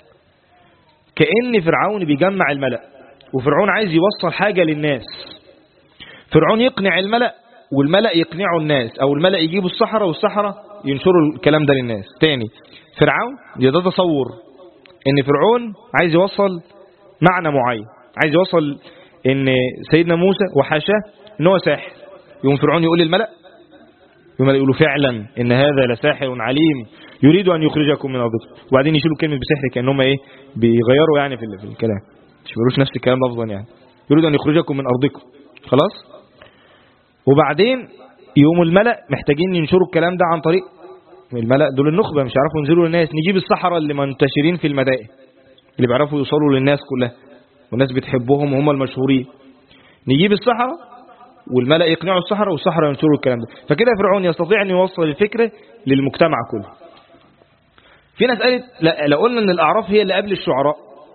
كأن فرعون بيجمع الملأ وفرعون عايز يوصل حاجة للناس، فرعون يقنع الملأ والملأ يقنعوا الناس، أو الملأ يجيبوا السحرة والسحرة ينشروا الكلام ده للناس. تاني فرعون، ده تصور ان فرعون عايز يوصل معنى معين، عايز يوصل ان سيدنا موسى وحاشاه ان هو ساحر. يوم فرعون يقول للملأ، يقولوا فعلا ان هذا لساحر عليم يريد ان يخرجكم من ارضكم، وبعدين يشيلوا كلمه بسحر كانهم ايه بيغيروا يعني في الكلام، مش بيقولوش نفس الكلام لفظا، يعني يريد ان يخرجكم من ارضكم خلاص. وبعدين يوم الملأ محتاجين ينشروا الكلام ده عن طريق الملأ دول النخبه، مش عارفوا ينزلوا للناس، نجيب السحرة اللي منتشرين في المدائن اللي بيعرفوا يوصلوا للناس كلها والناس بتحبهم وهم المشهورين، نجيب السحرة والملأ يقنعوا السحرة والسحرة ينشروا الكلام ده. فكده فرعون يستطيع أن يوصل الفكرة للمجتمع كله. في ناس قالت لا، لو قلنا أن الأعراف هي اللي قبل الشعراء،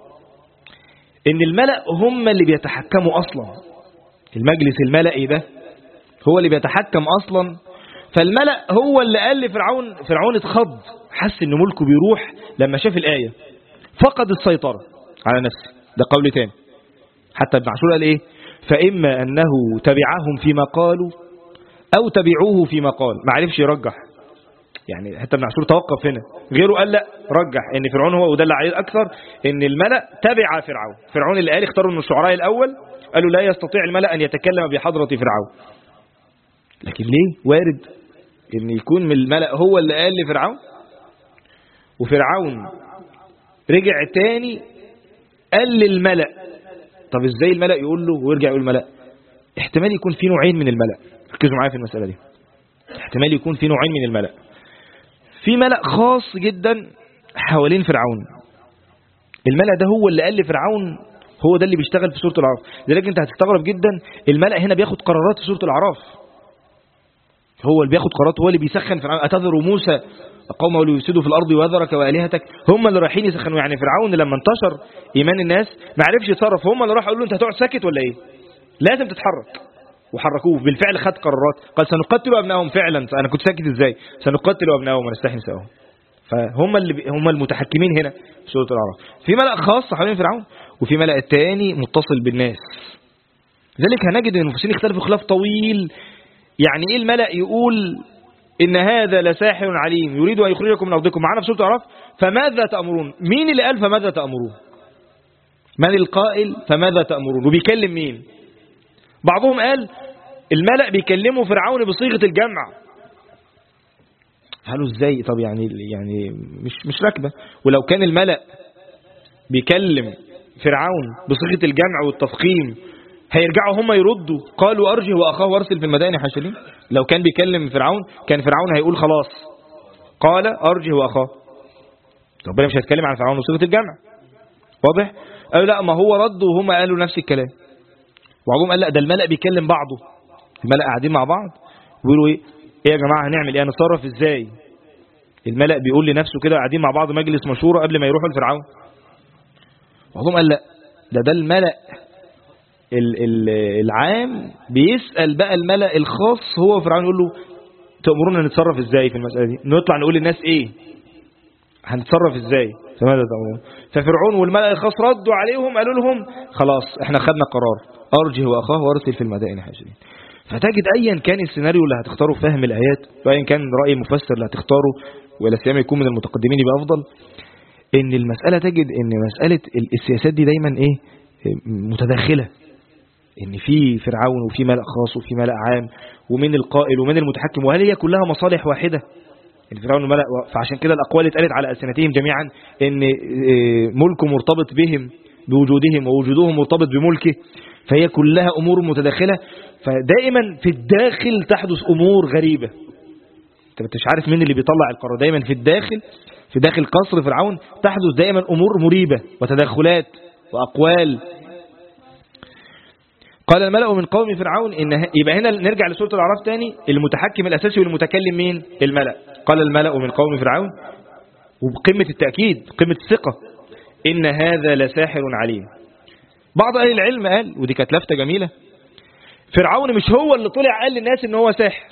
أن الملأ هم اللي بيتحكموا أصلا، المجلس الملئي ده هو اللي بيتحكم أصلا. فالملأ هو اللي قال لفرعون، فرعون اتخض، حس أن ملكه بيروح لما شاف الآية، فقد السيطرة على نفسه. ده قول تاني. حتى ابن عاشور قال إيه؟ فإما أنه تبعهم فيما قالوا أو تبعوه فيما قال. ما عرفش يرجح، يعني حتى ابن عاشور توقف هنا، غيره قال لا رجح ان فرعون هو، ودل عليه الأكثر ان الملأ تبع فرعون. فرعون اللي قال اختاروا من الشعراء الأول، قالوا لا يستطيع الملأ أن يتكلم بحضرة فرعون. لكن ليه وارد ان يكون من الملأ هو اللي قال لفرعون، وفرعون رجع تاني قال للملأ. طب ازاي الملأ يقول له ويرجع يقول الملأ؟ احتمال يكون في نوعين من الملأ، ركزوا معايا في المسألة دي. احتمال يكون في نوعين من الملأ. في ملأ خاص جدا حوالين فرعون، الملأ ده هو اللي قال لفرعون، هو ده اللي بيشتغل في سورة الأعراف. لذلك انت هتستغرب جدا الملأ هنا بياخد قرارات في سورة الأعراف، هو اللي بياخد قرارات، هو اللي بيسخن فرعون. أتذر موسى قومه ليفسدوا في الأرض ويذرك وآلهتك، هم اللي رايحين يسخنوا. يعني فرعون لما انتشر إيمان الناس ما عرفش يتصرف، هم اللي راحوا يقولوا انت هتقعد ساكت ولا ايه؟ لازم تتحرك. وحركوه بالفعل، خد قرارات، قال سنقتل أبنائهم. فعلا أنا كنت ساكت ازاي؟ سنقتل أبنائهم ونستحيي نساءهم. فهم هم المتحكمين هنا في سورة الأعراف. في ملأ خاص حوالين فرعون، وفي ملأ تاني متصل بالناس. لذلك هنجد ان المفسرين اختلفوا خلاف طويل. يعني ايه الملأ يقول ان هذا لساحر عليم يريد ان يخرجكم من ارضكم؟ معانا في سورة الأعراف فماذا تأمرون. مين اللي قال فماذا تأمرون؟ من القائل فماذا تأمرون؟ وبيكلم مين؟ بعضهم قال الملأ بيكلموا فرعون بصيغة الجمع. قالوا ازاي؟ طب يعني مش راكبه. ولو كان الملأ بيكلم فرعون بصيغة الجمع والتفخيم هيرجعوا هم يردوا قالوا أرجه وأخاه وارسل في المدائن حاشرين. لو كان بيكلم فرعون كان فرعون هيقول خلاص قال أرجه وأخاه. ربنا مش هيتكلم عن فرعون بصيغة الجمع، واضح؟ قالوا لا، ما هو ردوا وهم قالوا نفس الكلام. وبعضهم قال لا، ده الملأ بيكلم بعضه، الملأ قاعدين مع بعض ويقولوا ايه يا جماعة هنعمل ايه، هنتصرف ازاي؟ الملأ بيقول لنفسه كده، قاعدين مع بعض مجلس مشورة قبل ما يروحوا لفرعون. بعضهم قال لا، ده الملأ العام بيسأل بقى الملأ الخاص هو فرعون، يقول له تأمرون نتصرف ازاي في المسألة دي؟ نطلع نقول للناس ايه؟ هنتصرف ازاي؟ فماذا تأمرون؟ ففرعون والملأ الخاص ردوا عليهم قالوا لهم خلاص احنا خدنا قرار، أرجه وأخاه وارسل في المدائن حاشرين. فتجد ايا كان السيناريو اللي هتختاره فهم الآيات، وايا كان رأي المفسر اللي هتختاره، ولا سيما يكون من المتقدمين يبقى أفضل، ان المسألة تجد ان مسألة السياسات دي دايما ايه؟ متداخلة. ان في فرعون وفي ملأ خاص وفي ملأ عام، ومن القائل ومن المتحكم، وهل هي كلها مصالح واحدة؟ فرعون والملأ، فعشان كده الأقوال اتقالت على ألسنتهم جميعا ان ملكه مرتبط بهم بوجودهم، ووجودهم مرتبط بملكه، فهي كلها أمور متداخلة. فدائما في الداخل تحدث أمور غريبة، انت مش عارف مين اللي بيطلع القرار. دائما في الداخل، في داخل قصر فرعون تحدث دائما أمور مريبة وتدخلات وأقوال. قال الملأ من قوم فرعون يبقى هنا نرجع لسورة الأعراف تاني، المتحكم الأساسي والمتكلم مين؟ الملأ. قال الملأ من قوم فرعون، وبقمة التأكيد قمة الثقة، إن هذا لساحر عليم. بعض أهل العلم قال، ودي كانت لفتة جميلة، فرعون مش هو اللي طلع قال للناس إن هو ساحر.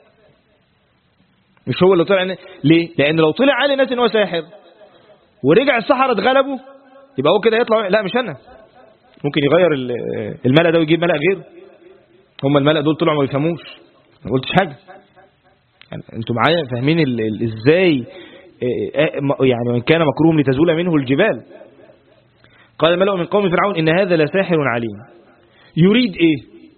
مش هو اللي طلع. ليه؟ لأن لو طلع قال للناس إن هو ساحر ورجع السحرة اتغلبوا يبقى هو كده يطلع لا مش أنا، ممكن يغير الملأ ده ويجيب ملأ غيره. هم الملأ دول طلعوا ما بيفهموش، ما قلتش حاجة. يعني انتوا معايا فاهمين ازاي؟ يعني وإن كان مكروه لتزول منه الجبال. قال الملأ من قوم فرعون إن هذا لساحر عليم. يريد ايه؟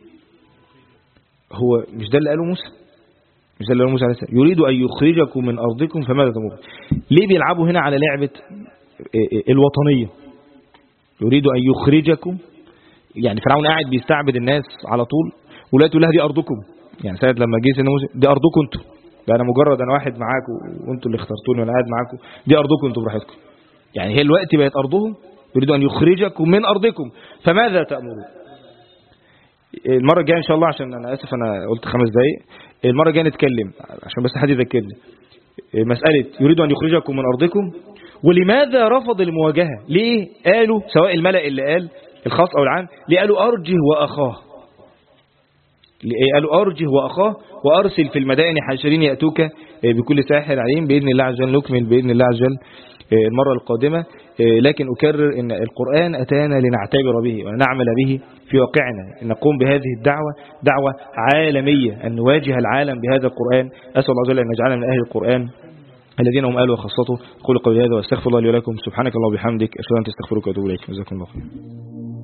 هو مش ده اللي قاله موسى؟ مش ده اللي قاله موسى عليه السلام؟ يريد أن يخرجكم من أرضكم فماذا تأمرون؟ ليه بيلعبوا هنا على لعبة الوطنية؟ يريد أن يخرجكم، يعني فرعون قاعد بيستعبد الناس على طول، ولا تقول لها دي أرضكم. يعني ساعة لما جه سيدنا موسى دي أرضكم انتوا، ده أنا مجرد أنا واحد معاكم وانتوا اللي اخترتوني وأنا قاعد معاكم، دي أرضكم انتوا براحتكم. يعني هي الوقت بقت أرضهم. يريد أن يخرجكم من أرضكم فماذا تأمرون؟ المرة الجاية إن شاء الله، عشان أنا آسف أنا قلت 5 دقايق، المرة الجاية نتكلم عشان بس حد يذكرني مسألة يريد أن يخرجكم من أرضكم، ولماذا رفض المواجهة؟ ليه قالوا سواء الملأ اللي قال الخاص أو العام، ليه قالوا أرجه وأخاه؟ ليه قالوا أرجه وأخاه وأرسل في المدائن حاشرين يأتوك بكل ساحر عليم؟ بإذن الله عز وجل نكمل بإذن الله عز وجل المرة القادمة. لكن أكرر أن القرآن أتانا لنعتبر به ونعمل به في واقعنا، أن نقوم بهذه الدعوة دعوة عالمية، أن نواجه العالم بهذا القرآن. أسأل الله عز وجل أن يجعلنا من أهل القرآن الذين هم أهله وخاصته. قولوا قولي هذا واستغفر الله لي ولكم. سبحانك اللهم وبحمدك، أشهد أن لا إله إلا أنت، أستغفرك وأتوب إليك. جزاكم الله خير.